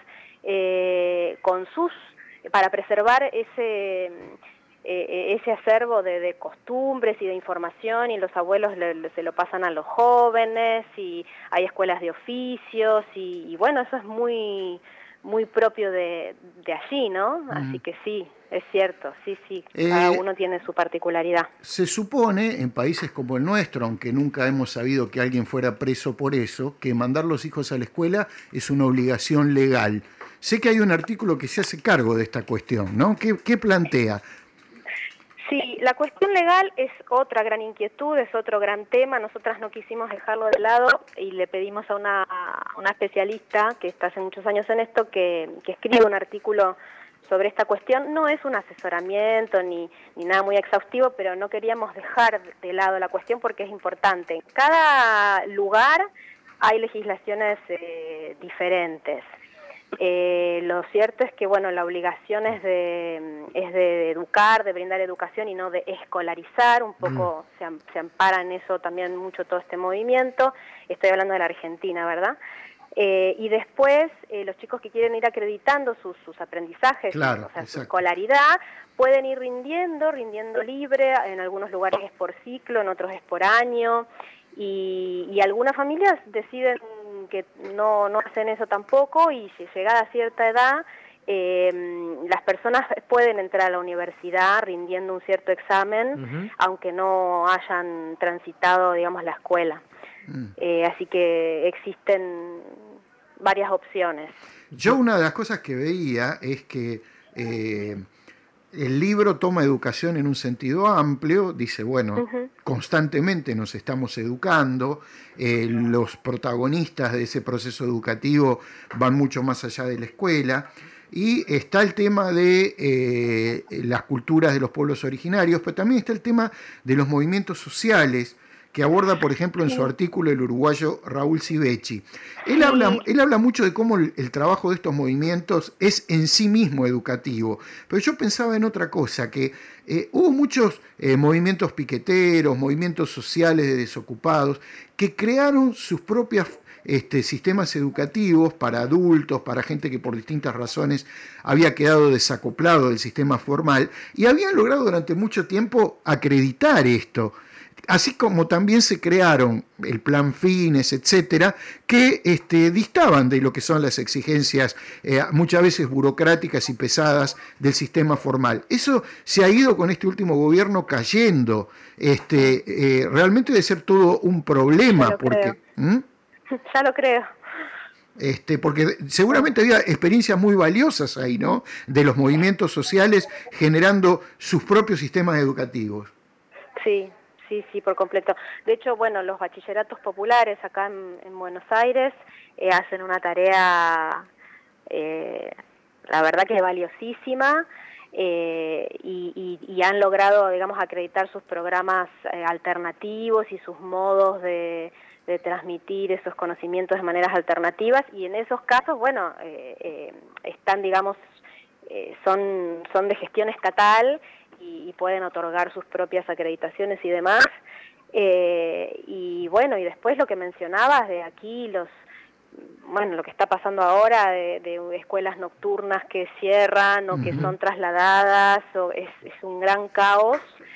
para preservar ese acervo de costumbres y de información, y los abuelos se lo pasan a los jóvenes, y hay escuelas de oficios, y eso es muy muy propio de allí, ¿no? Así que sí, es cierto, sí, cada uno tiene su particularidad. Se supone, en países como el nuestro, aunque nunca hemos sabido que alguien fuera preso por eso, que mandar los hijos a la escuela es una obligación legal. Sé que hay un artículo que se hace cargo de esta cuestión, ¿no? ¿Qué plantea? Sí, la cuestión legal es otra gran inquietud, es otro gran tema. Nosotras no quisimos dejarlo de lado y le pedimos a una especialista que está hace muchos años en esto que escriba un artículo sobre esta cuestión. No es un asesoramiento ni nada muy exhaustivo, pero no queríamos dejar de lado la cuestión porque es importante. En cada lugar hay legislaciones diferentes. Lo cierto es que la obligación es de educar, de brindar educación y no de escolarizar. Un poco se ampara en eso también mucho todo este movimiento. Estoy hablando de la Argentina, ¿verdad? Y después los chicos que quieren ir acreditando sus aprendizajes, su escolaridad, pueden ir rindiendo libre. En algunos lugares es por ciclo, en otros es por año, y algunas familias deciden que no hacen eso tampoco, y si llegada a cierta edad las personas pueden entrar a la universidad rindiendo un cierto examen, aunque no hayan transitado, digamos, la escuela. Así que existen varias opciones. Yo una de las cosas que veía es que el libro toma educación en un sentido amplio, dice, constantemente nos estamos educando, los protagonistas de ese proceso educativo van mucho más allá de la escuela, y está el tema de las culturas de los pueblos originarios, pero también está el tema de los movimientos sociales que aborda, por ejemplo, en su artículo el uruguayo Raúl Civechi. Él habla mucho de cómo el trabajo de estos movimientos es en sí mismo educativo, pero yo pensaba en otra cosa, que hubo muchos movimientos piqueteros, movimientos sociales de desocupados, que crearon sus propias sistemas educativos para adultos, para gente que por distintas razones había quedado desacoplado del sistema formal, y habían logrado durante mucho tiempo acreditar esto. Así como también se crearon el plan Fines, etcétera, que distaban de lo que son las exigencias muchas veces burocráticas y pesadas del sistema formal. Eso se ha ido con este último gobierno cayendo. Realmente debe ser todo un problema. Ya lo creo. Porque seguramente había experiencias muy valiosas ahí, ¿no? De los movimientos sociales generando sus propios sistemas educativos. Sí, por completo. De hecho, bueno, los bachilleratos populares acá en Buenos Aires hacen una tarea, la verdad que valiosísima, y han logrado, digamos, acreditar sus programas alternativos y sus modos de transmitir esos conocimientos de maneras alternativas, y en esos casos, bueno, están, digamos, son de gestión estatal, y pueden otorgar sus propias acreditaciones y demás. Y bueno, y después lo que mencionabas de aquí, lo que está pasando ahora de escuelas nocturnas que cierran o que son trasladadas, es un gran caos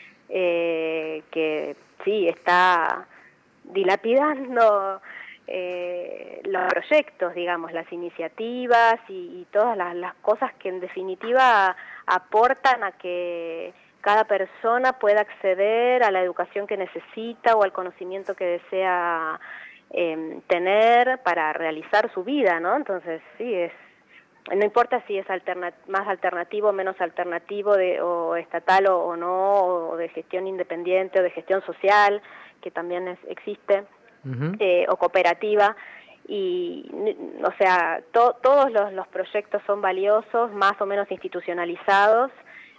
que sí está dilapidando los proyectos, digamos, las iniciativas y todas las cosas que en definitiva aportan a que cada persona pueda acceder a la educación que necesita o al conocimiento que desea tener para realizar su vida, ¿no? Entonces, sí, no importa si es más alternativo, menos alternativo, o estatal o no, o de gestión independiente o de gestión social, que también existe, o cooperativa. Y, o sea, todos los proyectos son valiosos, más o menos institucionalizados,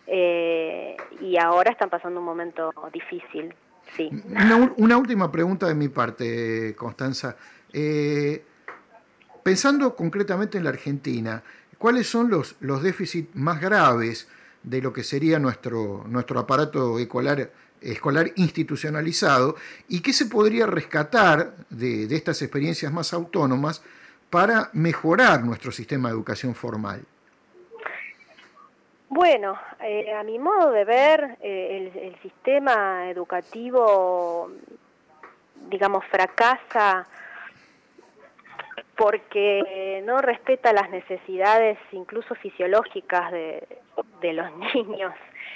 y ahora están pasando un momento difícil, sí. Una última pregunta de mi parte, Constanza. Pensando concretamente en la Argentina, ¿cuáles son los déficits más graves de lo que sería nuestro aparato escolar institucionalizado, y qué se podría rescatar de estas experiencias más autónomas para mejorar nuestro sistema de educación formal? Bueno, a mi modo de ver, el sistema educativo, digamos, fracasa porque no respeta las necesidades incluso fisiológicas de los niños.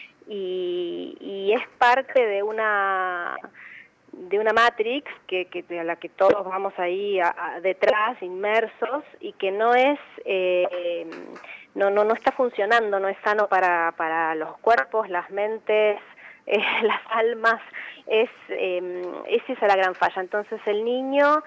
Y es parte de una matrix a la que todos vamos ahí detrás, inmersos, y que no es no está funcionando, no es sano para los cuerpos, las mentes, las almas. Esa es la gran falla. Entonces el niño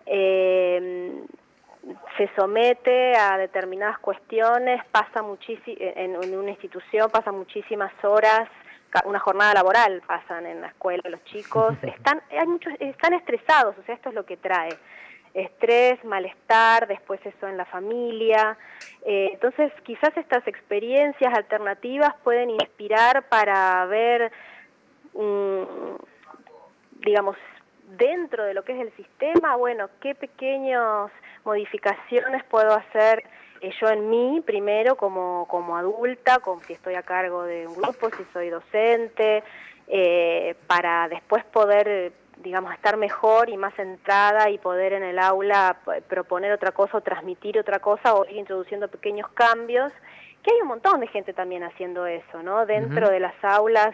se somete a determinadas cuestiones, pasa en una institución, pasa muchísimas horas, una jornada laboral pasan en la escuela los chicos, están estresados, o sea, esto es lo que trae estrés, malestar, después eso en la familia. Entonces quizás estas experiencias alternativas pueden inspirar para ver, digamos, dentro de lo que es el sistema, bueno, qué pequeñas modificaciones puedo hacer yo en mí, primero como adulta, si estoy a cargo de un grupo, si soy docente, para después poder, digamos, estar mejor y más centrada y poder en el aula proponer otra cosa o transmitir otra cosa o ir introduciendo pequeños cambios, que hay un montón de gente también haciendo eso, ¿no? Dentro de las aulas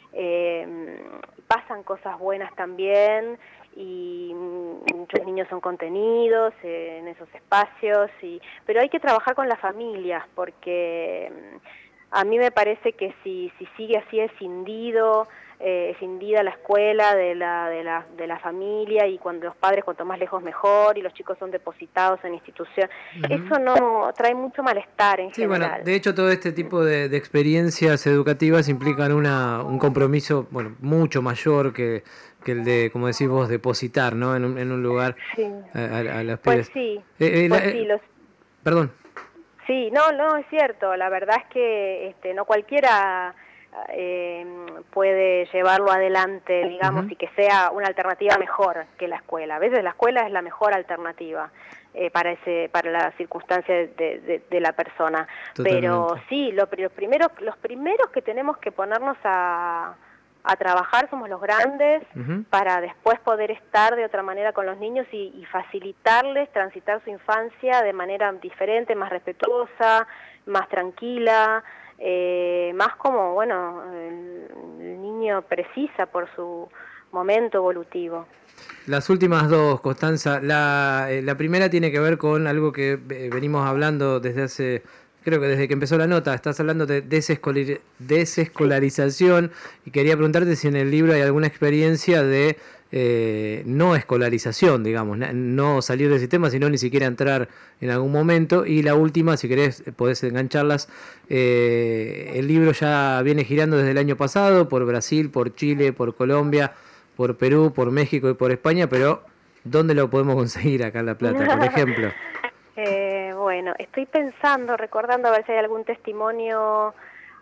pasan cosas buenas también, y muchos niños son contenidos en esos espacios, pero hay que trabajar con las familias, porque a mí me parece que si sigue así escindida la escuela de la familia, y cuando los padres cuanto más lejos mejor, y los chicos son depositados en institución, eso no trae mucho malestar en general. Bueno, de hecho todo este tipo de experiencias educativas implican un compromiso, bueno, mucho mayor que que el de, como decís vos, depositar, ¿no? En un lugar a los pibes. Pues sí, Perdón. Sí, no, es cierto. La verdad es que no cualquiera puede llevarlo adelante, digamos, y que sea una alternativa mejor que la escuela. A veces la escuela es la mejor alternativa para la circunstancia de la persona. Totalmente. Pero sí, los primeros que tenemos que ponernos a trabajar somos los grandes, para después poder estar de otra manera con los niños y facilitarles transitar su infancia de manera diferente, más respetuosa, más tranquila, más como, bueno, el niño precisa por su momento evolutivo. Las últimas dos, Constanza. La primera tiene que ver con algo que venimos hablando desde hace... Creo que desde que empezó la nota, estás hablando de desescolarización, y quería preguntarte si en el libro hay alguna experiencia de no escolarización, digamos, no salir del sistema, sino ni siquiera entrar en algún momento. Y la última, si querés, podés engancharlas. El libro ya viene girando desde el año pasado por Brasil, por Chile, por Colombia, por Perú, por México y por España, pero ¿dónde lo podemos conseguir acá en La Plata, por ejemplo? Bueno, estoy recordando a ver si hay algún testimonio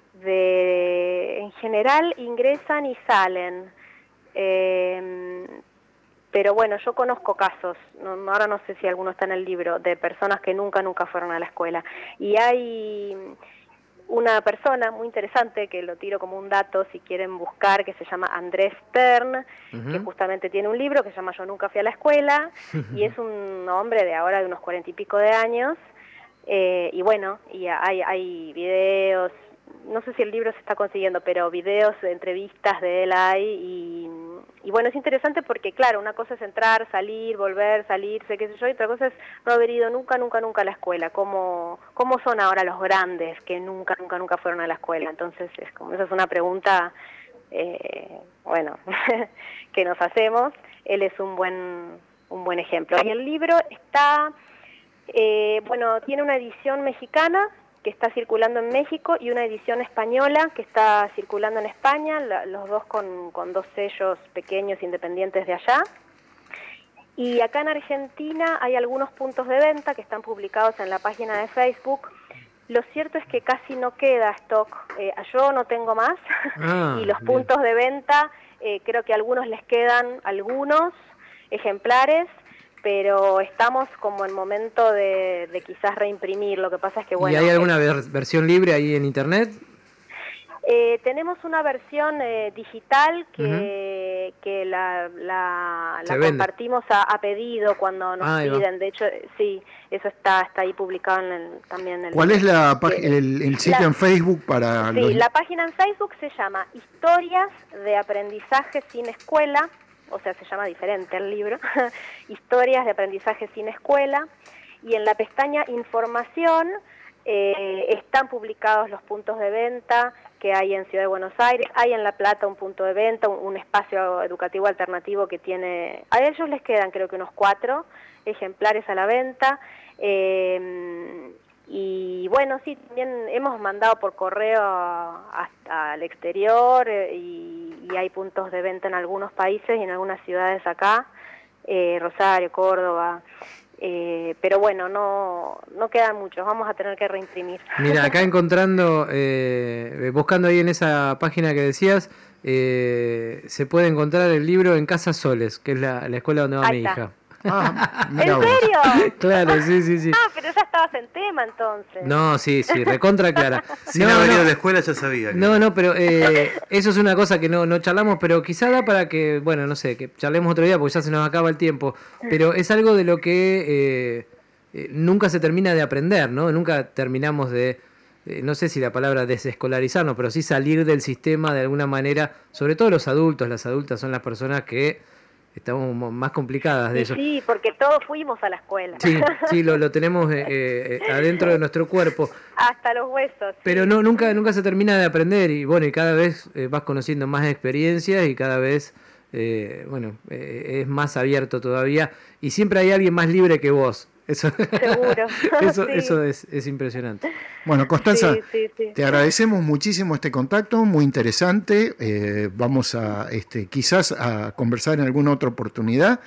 en general ingresan y salen, pero bueno, yo conozco casos, ahora no sé si alguno está en el libro, de personas que nunca fueron a la escuela, y hay una persona muy interesante, que lo tiro como un dato si quieren buscar, que se llama Andrés Stern, que justamente tiene un libro que se llama Yo nunca fui a la escuela, y es un hombre de ahora de unos 40 y pico de años, y bueno, y hay videos, no sé si el libro se está consiguiendo, pero videos, entrevistas de él hay, y bueno, es interesante porque, claro, una cosa es entrar, salir, volver, salirse, qué sé yo, y otra cosa es no haber ido nunca a la escuela. ¿Cómo son ahora los grandes que nunca fueron a la escuela? Entonces, esa es una pregunta, bueno, que nos hacemos. Él es un buen ejemplo. Y el libro está, bueno, tiene una edición mexicana, que está circulando en México, y una edición española que está circulando en España, los dos con dos sellos pequeños independientes de allá. Y acá en Argentina hay algunos puntos de venta que están publicados en la página de Facebook. Lo cierto es que casi no queda stock. Yo no tengo más, y los puntos de venta, creo que a algunos les quedan algunos ejemplares, pero estamos como en momento de quizás reimprimir. Lo que pasa es que, bueno... ¿Y hay alguna versión libre ahí en internet? Tenemos una versión digital que la compartimos a pedido cuando nos piden. De hecho, sí, eso está ahí publicado también. ¿Cuál es el sitio en Facebook para...? Sí, la página en Facebook se llama Historias de Aprendizaje sin Escuela, o sea, se llama diferente el libro, Historias de Aprendizaje sin Escuela, y en la pestaña Información están publicados los puntos de venta que hay en Ciudad de Buenos Aires, hay en La Plata un punto de venta, un espacio educativo alternativo que tiene, a ellos les quedan creo que unos 4 ejemplares a la venta, y bueno, sí, también hemos mandado por correo hasta al exterior, y hay puntos de venta en algunos países y en algunas ciudades acá, Rosario, Córdoba, pero bueno, no quedan muchos, vamos a tener que reimprimir. Mira, acá encontrando, buscando ahí en esa página que decías, se puede encontrar el libro en Casa Soles, que es la escuela donde va mi hija. ¿En serio? Claro, sí. Pero ya estabas en tema entonces. No, sí, recontra clara. Si no haber ido a la escuela ya sabía. No, pero eso es una cosa que no charlamos, pero quizá da para que, bueno, no sé, que charlemos otro día porque ya se nos acaba el tiempo. Pero es algo de lo que nunca se termina de aprender, ¿no? Nunca terminamos de, no sé si la palabra desescolarizarnos, pero sí salir del sistema de alguna manera, sobre todo los adultos. Las adultas son las personas que estamos más complicadas de eso. Sí, porque todos fuimos a la escuela. Sí, lo tenemos adentro de nuestro cuerpo. Hasta los huesos. Sí. Pero nunca se termina de aprender, y bueno, y cada vez vas conociendo más experiencias, y cada vez es más abierto todavía, y siempre hay alguien más libre que vos Seguro. Eso es impresionante. Bueno, Constanza, sí. te agradecemos muchísimo este contacto, muy interesante. Vamos a quizás a conversar en alguna otra oportunidad.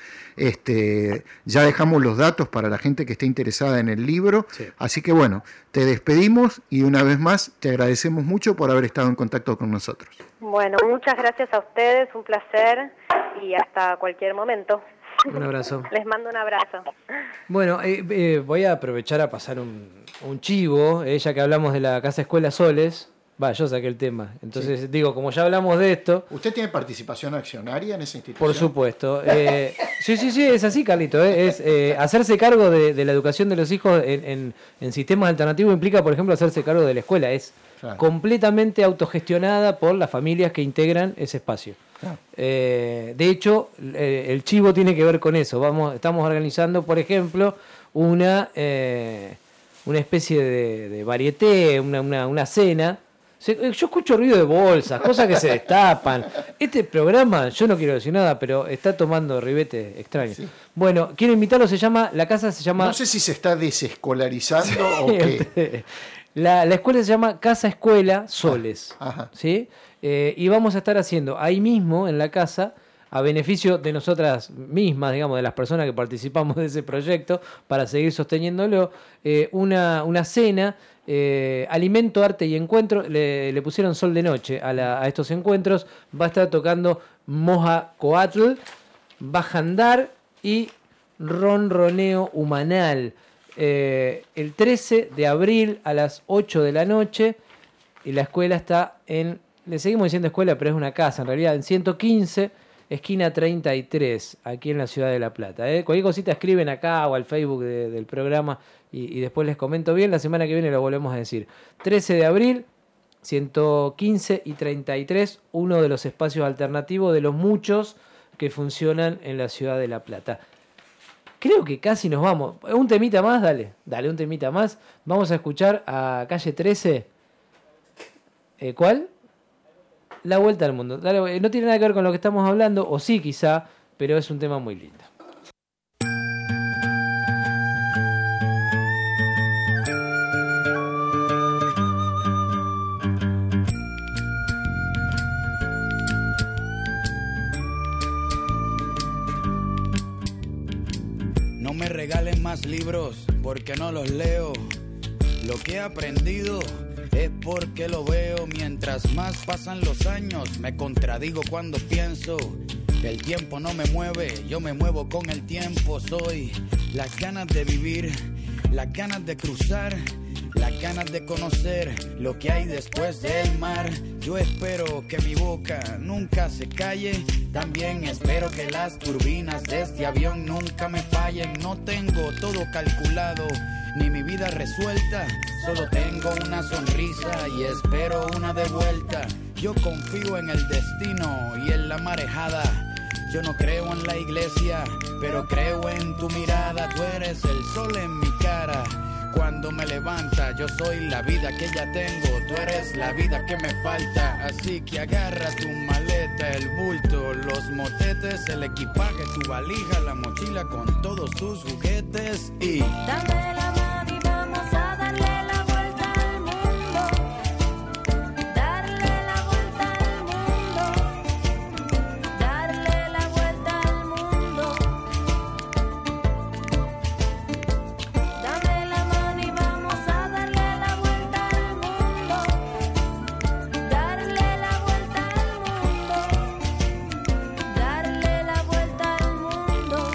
Ya dejamos los datos para la gente que esté interesada en el libro. Sí. Así que bueno, te despedimos y una vez más te agradecemos mucho por haber estado en contacto con nosotros. Bueno, muchas gracias a ustedes, un placer y hasta cualquier momento. Un abrazo. Les mando un abrazo. Bueno, voy a aprovechar a pasar un chivo, ya que hablamos de la Casa Escuela Soles. Yo saqué el tema. Entonces, digo, como ya hablamos de esto... ¿Usted tiene participación accionaria en esa institución? Por supuesto. Sí, es así, Carlito. Es hacerse cargo de la educación de los hijos en sistemas alternativos implica, por ejemplo, hacerse cargo de la escuela. Es completamente autogestionada por las familias que integran ese espacio. De hecho, el chivo tiene que ver con eso. Estamos organizando, por ejemplo, una especie de varieté, una cena. Yo escucho ruido de bolsas, cosas que se destapan. Este programa, yo no quiero decir nada, pero está tomando ribetes extraños. Sí. Bueno, quiero invitarlo, la casa se llama... No sé si se está desescolarizando o qué. La escuela se llama Casa Escuela Soles. ¿Sí? Y vamos a estar haciendo ahí mismo, en la casa, a beneficio de nosotras mismas, digamos, de las personas que participamos de ese proyecto, para seguir sosteniéndolo, una cena, alimento, arte y encuentro. Le pusieron Sol de Noche a estos encuentros. Va a estar tocando Moja Coatl, Bajandar y Ronroneo Humanal. El 13 de abril a las 8 de la noche, y la escuela está le seguimos diciendo escuela, pero es una casa en realidad, en 115, esquina 33, aquí en la ciudad de La Plata. Cualquier cosita escriben acá o al Facebook del programa y después les comento bien. La semana que viene lo volvemos a decir. 13 de abril, 115 y 33, uno de los espacios alternativos de los muchos que funcionan en la ciudad de La Plata. Creo que casi nos vamos. Un temita más, dale, un temita más. Vamos a escuchar a Calle 13. ¿Cuál? La Vuelta al Mundo. Dale, no tiene nada que ver con lo que estamos hablando, o sí quizá, pero es un tema muy lindo. No me regalen más libros porque no los leo. Lo que he aprendido es porque lo veo. Mientras más pasan los años, me contradigo cuando pienso. El tiempo no me mueve, yo me muevo con el tiempo. Soy las ganas de vivir, las ganas de cruzar, las ganas de conocer lo que hay después del mar. Yo espero que mi boca nunca se calle. También espero que las turbinas de este avión nunca me fallen. No tengo todo calculado, ni mi vida resuelta. Solo tengo una sonrisa y espero una de vuelta. Yo confío en el destino y en la marejada. Yo no creo en la iglesia, pero creo en tu mirada. Tú eres el sol en mi cara. Cuando me levanta, yo soy la vida que ya tengo. Tú eres la vida que me falta. Así que agarra tu maleta, el bulto, los motetes, el equipaje, tu valija, la mochila con todos tus juguetes y... Dame la mano y vamos a darle la vuelta al mundo. Darle la vuelta al mundo. Darle la vuelta al mundo. Dame la mano y vamos a darle la vuelta al mundo. Darle la vuelta al mundo. Darle la vuelta al mundo.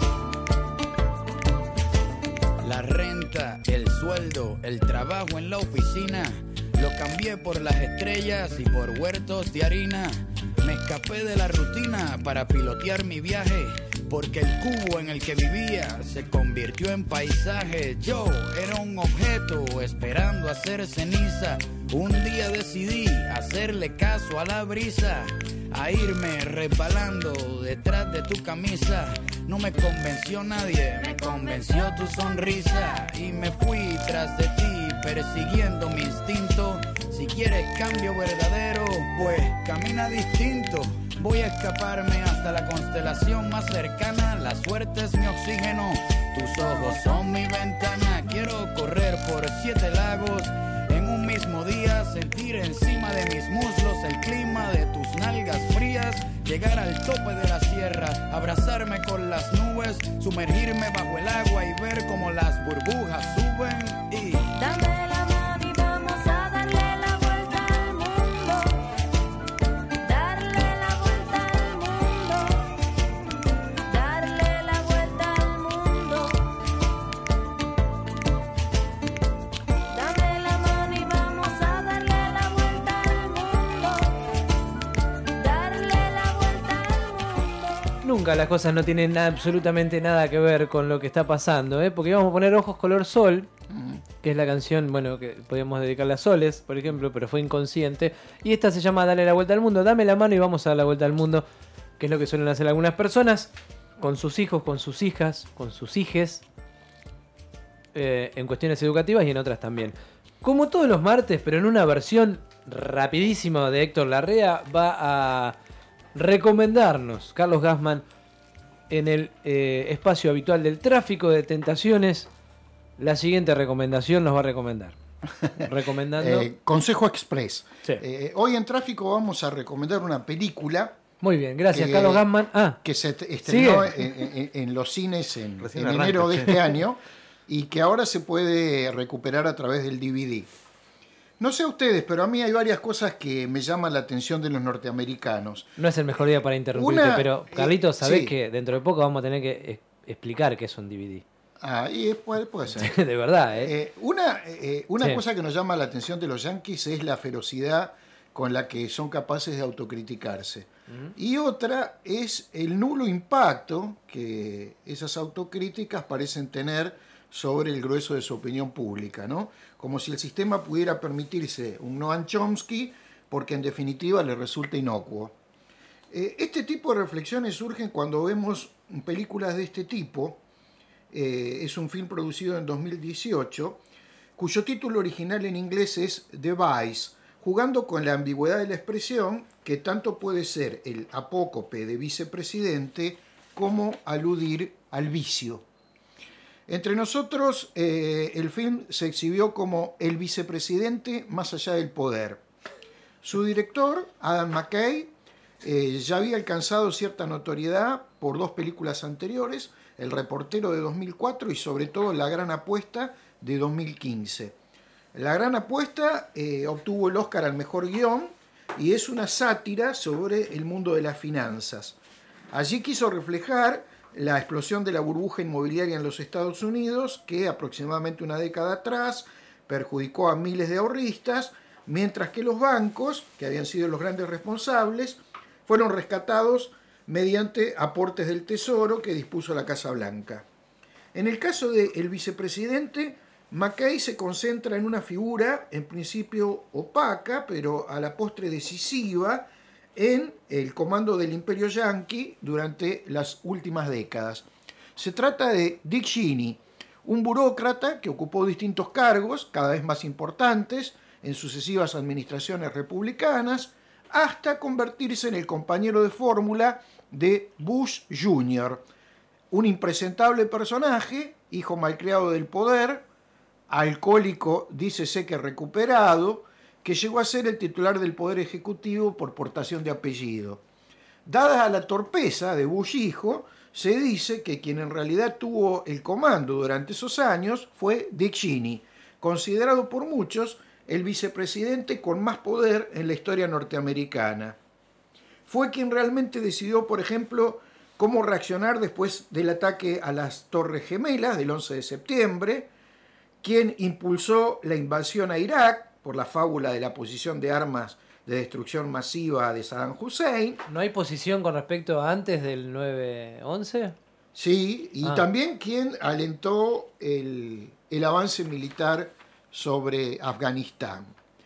La renta, el sueldo, el trabajo en la oficina, lo cambié por las estrellas y por huertos de harina. Me escapé de la rutina para pilotear mi viaje, porque el cubo en el que vivía se convirtió en paisaje. Yo era un objeto esperando hacer ceniza. Un día decidí hacerle caso a la brisa, a irme resbalando detrás de tu camisa. No me convenció nadie, me convenció tu sonrisa. Y me fui tras de ti persiguiendo mi instinto. Si quieres cambio verdadero, pues camina distinto. Voy a escaparme hasta la constelación más cercana. La suerte es mi oxígeno, tus ojos son mi ventana. Quiero correr por 7 lagos en un mismo día, sentir encima de mis muslos el clima de tus nalgas frías, llegar al tope de la sierra, abrazarme con las nubes, sumergirme bajo el agua y ver cómo las burbujas suben y... Dame la mano y vamos a darle la vuelta al mundo. Darle la vuelta al mundo. Darle la vuelta al mundo. Dame la mano y vamos a darle la vuelta al mundo. Darle la vuelta al mundo. Nunca las cosas no tienen absolutamente nada que ver con lo que está pasando, ¿eh? Porque vamos a poner Ojos Color Sol, que es la canción, bueno, que podíamos dedicarle a Soles, por ejemplo, pero fue inconsciente. Y esta se llama Dale la vuelta al mundo. Dame la mano y vamos a dar la vuelta al mundo, que es lo que suelen hacer algunas personas con sus hijos, con sus hijas, con sus hijes, en cuestiones educativas y en otras también. Como todos los martes, pero en una versión rapidísima de Héctor Larrea, va a recomendarnos Carlos Gassman en el espacio habitual del tráfico de tentaciones. La siguiente recomendación nos va a recomendar. Recomendando. Consejo Express. Sí. Hoy en Tráfico vamos a recomendar una película. Muy bien, gracias Carlos Gassman. Que se estrenó en los cines en enero de este año y que ahora se puede recuperar a través del DVD. No sé a ustedes, pero a mí hay varias cosas que me llaman la atención de los norteamericanos. No es el mejor día para interrumpirte, pero Carlitos, sabés que dentro de poco vamos a tener que explicar qué es un DVD. Ah, y puede ser. De verdad, Una cosa que nos llama la atención de los yanquis es la ferocidad con la que son capaces de autocriticarse. Y otra es el nulo impacto que esas autocríticas parecen tener sobre el grueso de su opinión pública, ¿no? Como si el sistema pudiera permitirse un Noam Chomsky porque en definitiva le resulta inocuo. Este tipo de reflexiones surgen cuando vemos películas de este tipo. Es un film producido en 2018 cuyo título original en inglés es The Vice, jugando con la ambigüedad de la expresión que tanto puede ser el apócope de vicepresidente como aludir al vicio. Entre nosotros, el film se exhibió como el vicepresidente más allá del poder. Su director, Adam McKay, ya había alcanzado cierta notoriedad por 2 películas anteriores, El reportero de 2004 y sobre todo La gran apuesta de 2015. La gran apuesta obtuvo el Oscar al mejor guión y es una sátira sobre el mundo de las finanzas. Allí quiso reflejar la explosión de la burbuja inmobiliaria en los Estados Unidos, que aproximadamente una década atrás perjudicó a miles de ahorristas, mientras que los bancos, que habían sido los grandes responsables, fueron rescatados mediante aportes del Tesoro que dispuso la Casa Blanca. En el caso del vicepresidente, McKay se concentra en una figura, en principio opaca, pero a la postre decisiva, en el comando del imperio yanqui durante las últimas décadas. Se trata de Dick Cheney, un burócrata que ocupó distintos cargos, cada vez más importantes, en sucesivas administraciones republicanas, hasta convertirse en el compañero de fórmula de Bush Jr., un impresentable personaje, hijo malcriado del poder, alcohólico, dícese que recuperado, que llegó a ser el titular del Poder Ejecutivo por portación de apellido. Dada la torpeza de Bush hijo, se dice que quien en realidad tuvo el comando durante esos años fue Dick Cheney, considerado por muchos el vicepresidente con más poder en la historia norteamericana. Fue quien realmente decidió, por ejemplo, cómo reaccionar después del ataque a las Torres Gemelas del 11 de septiembre, quien impulsó la invasión a Irak por la fábula de la posición de armas de destrucción masiva de Saddam Hussein. ¿No hay posición con respecto a antes del 9/11? Sí, y también quien alentó el avance militar sobre Afganistán.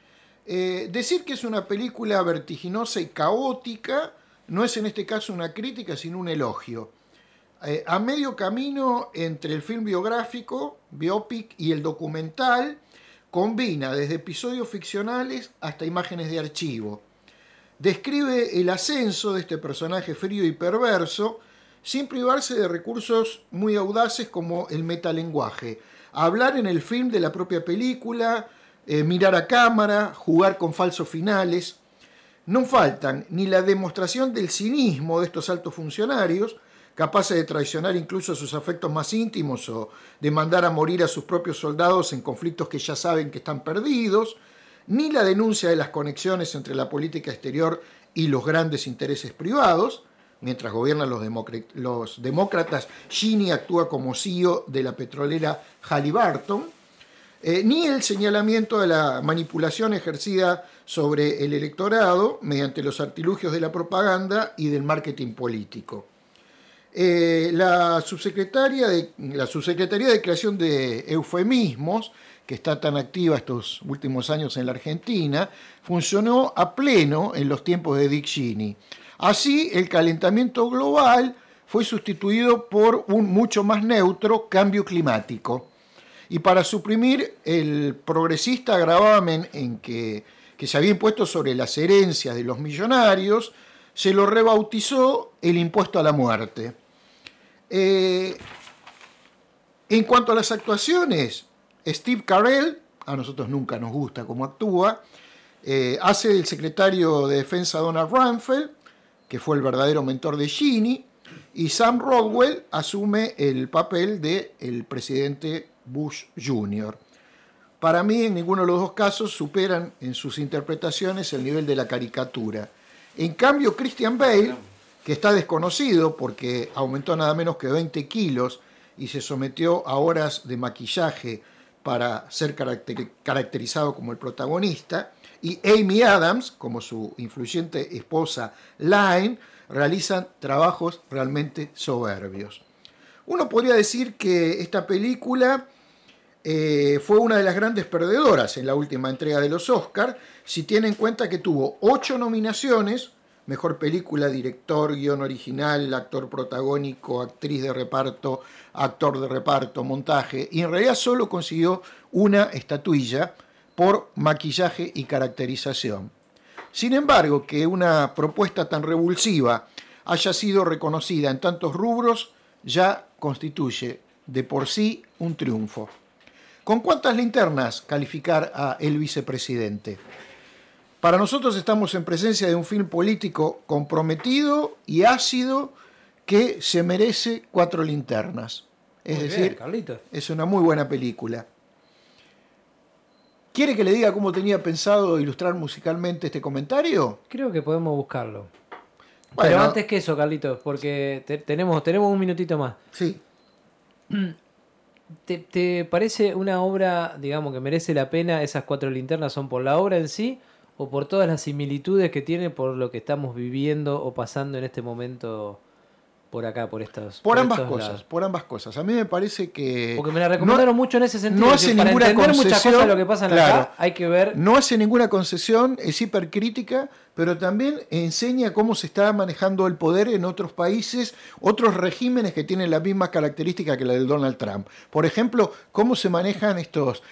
Decir que es una película vertiginosa y caótica no es en este caso una crítica, sino un elogio. A medio camino entre el film biográfico, biopic, y el documental, combina desde episodios ficcionales hasta imágenes de archivo. Describe el ascenso de este personaje frío y perverso sin privarse de recursos muy audaces como el metalenguaje. Hablar en el film de la propia película, mirar a cámara, jugar con falsos finales. No faltan ni la demostración del cinismo de estos altos funcionarios, capaces de traicionar incluso sus afectos más íntimos o de mandar a morir a sus propios soldados en conflictos que ya saben que están perdidos, ni la denuncia de las conexiones entre la política exterior y los grandes intereses privados. Mientras gobiernan los demócratas, Cheney actúa como CEO de la petrolera Halliburton, ni el señalamiento de la manipulación ejercida sobre el electorado mediante los artilugios de la propaganda y del marketing político. La subsecretaría de Creación de Eufemismos, que está tan activa estos últimos años en la Argentina, funcionó a pleno en los tiempos de Dick Cheney. Así, el calentamiento global fue sustituido por un mucho más neutro cambio climático. Y para suprimir el progresista gravamen que se había impuesto sobre las herencias de los millonarios, se lo rebautizó el impuesto a la muerte. En cuanto a las actuaciones, Steve Carell, a nosotros nunca nos gusta cómo actúa, hace del secretario de Defensa Donald Rumsfeld, que fue el verdadero mentor de Cheney, y Sam Rockwell asume el papel del presidente Bush Jr. Para mí, en ninguno de los dos casos superan en sus interpretaciones el nivel de la caricatura. En cambio, Christian Bale, que está desconocido porque aumentó nada menos que 20 kilos y se sometió a horas de maquillaje para ser caracterizado como el protagonista, y Amy Adams, como su influyente esposa Lynne, realizan trabajos realmente soberbios. Uno podría decir que esta película fue una de las grandes perdedoras en la última entrega de los Oscars, si tiene en cuenta que tuvo 8 nominaciones: mejor película, director, guión original, actor protagónico, actriz de reparto, actor de reparto, montaje, y en realidad solo consiguió una estatuilla por maquillaje y caracterización. Sin embargo, que una propuesta tan revulsiva haya sido reconocida en tantos rubros ya constituye de por sí un triunfo. ¿Con cuántas linternas calificar a El vicepresidente? Para nosotros estamos en presencia de un film político comprometido y ácido que se merece 4 linternas. Es decir, Carlitos, es una muy buena película. ¿Quiere que le diga cómo tenía pensado ilustrar musicalmente este comentario? Creo que podemos buscarlo. Bueno, pero antes que eso, Carlitos, porque tenemos un minutito más. Sí. ¿Te parece una obra, digamos, que merece la pena? ¿Esas 4 linternas son por la obra en sí o por todas las similitudes que tiene por lo que estamos viviendo o pasando en este momento por acá, por ambas cosas, por ambas cosas. A mí me parece que... Porque me la recomendaron mucho en ese sentido. No hace para ninguna entender concesión, muchas cosas de lo que pasa acá, hay que ver... No hace ninguna concesión, es hipercrítica, pero también enseña cómo se está manejando el poder en otros países, otros regímenes que tienen la misma característica que la del Donald Trump. Por ejemplo, cómo se manejan estos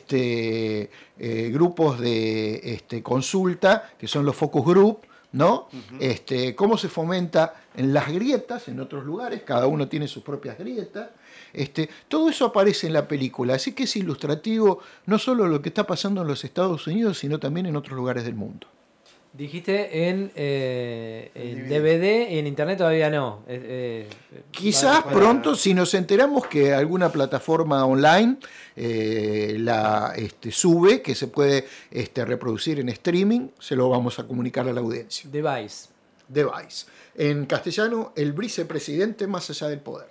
grupos de consulta, que son los focus group, ¿no? Cómo se fomenta en las grietas en otros lugares, cada uno tiene sus propias grietas. Todo eso aparece en la película, así que es ilustrativo no solo lo que está pasando en los Estados Unidos, sino también en otros lugares del mundo. Dijiste en DVD y en internet todavía no. Quizás pronto, si nos enteramos que alguna plataforma online la sube, que se puede reproducir en streaming, se lo vamos a comunicar a la audiencia. Device. En castellano, El vicepresidente más allá del poder.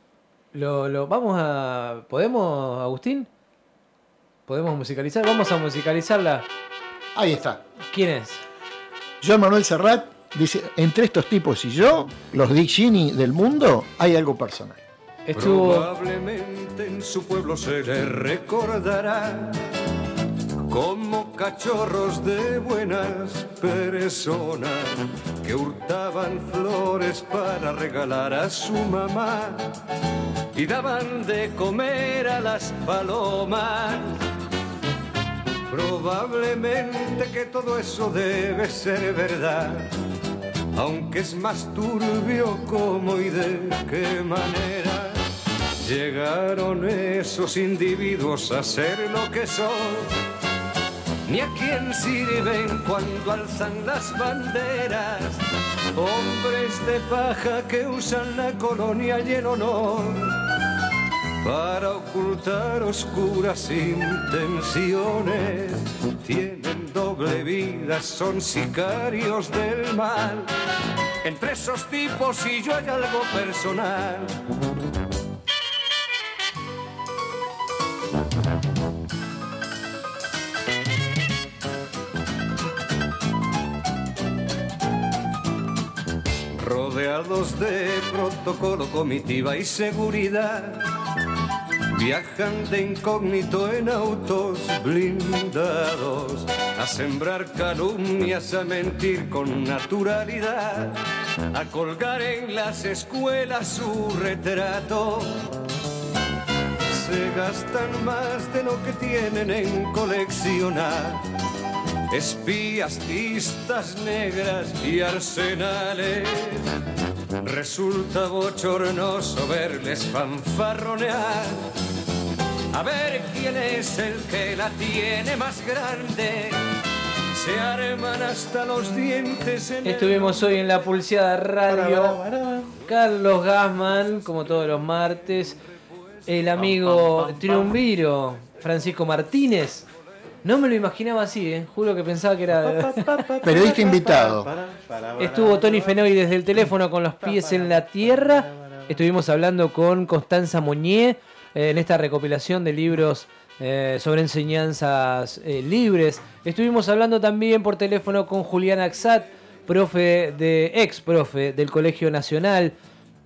¿Podemos, Agustín? ¿Podemos musicalizar? Vamos a musicalizarla. Ahí está. ¿Quién es? Joan Manuel Serrat dice: entre estos tipos y yo, los Dick Cheney del mundo, hay algo personal. Probablemente en su pueblo se le recordará como cachorros de buenas personas que hurtaban flores para regalar a su mamá y daban de comer a las palomas. Probablemente que todo eso debe ser verdad, aunque es más turbio cómo y de qué manera llegaron esos individuos a ser lo que son. Ni a quién sirven cuando alzan las banderas, hombres de paja que usan la colonia y el honor para ocultar oscuras intenciones. Tienen doble vida, son sicarios del mal. Entre esos tipos y yo hay algo personal. Rodeados de protocolo, comitiva y seguridad, viajan de incógnito en autos blindados, a sembrar calumnias, a mentir con naturalidad, a colgar en las escuelas su retrato. Se gastan más de lo que tienen en coleccionar espías, listas negras y arsenales. Resulta bochornoso verles fanfarronear, a ver quién es el que la tiene más grande. Se arman hasta los dientes en Estuvimos hoy en La Pulseada Radio. Carlos Gassman, como todos los martes. El amigo triunviro Francisco Martínez. No me lo imaginaba así, juro que pensaba que era periodista invitado. Estuvo Tony Fenoy desde el teléfono con los pies en la tierra. Estuvimos hablando con Constanza Moñé en esta recopilación de libros sobre enseñanzas libres. Estuvimos hablando también por teléfono con Julián Axat, ex profe del Colegio Nacional,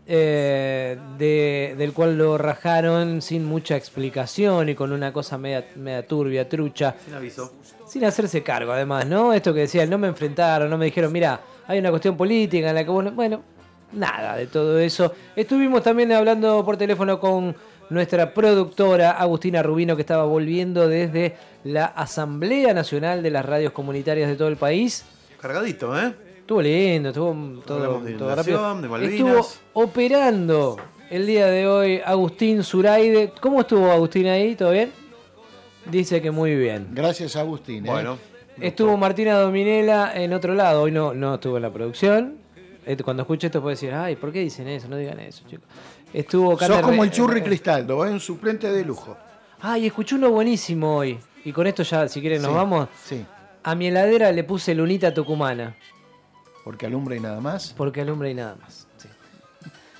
del cual lo rajaron sin mucha explicación y con una cosa media turbia, trucha. Sin aviso. Sin hacerse cargo, además, ¿no? Esto que decían, no me enfrentaron, no me dijeron, mira, hay una cuestión política en la que vos... Bueno, nada de todo eso. Estuvimos también hablando por teléfono con nuestra productora Agustina Rubino, que estaba volviendo desde la Asamblea Nacional de las Radios Comunitarias de todo el país. Cargadito, ¿eh? Estuvo lindo, estuvo todo rápido. De Malvinas. Estuvo operando el día de hoy Agustín Zuraide. ¿Cómo estuvo Agustín ahí? ¿Todo bien? Dice que muy bien. Gracias, Agustín. Bueno. Estuvo Martina Dominela en otro lado. Hoy no estuvo en la producción. Cuando escuche esto puede decir, ay, ¿por qué dicen eso? No digan eso, chicos. Estuvo Sos como el Churri Cristaldo, es un suplente de lujo. Ay, escuché uno buenísimo hoy. Y con esto ya, si quieren, nos vamos. Sí. A mi heladera le puse lunita tucumana. Porque alumbra y nada más. Porque alumbra y nada más.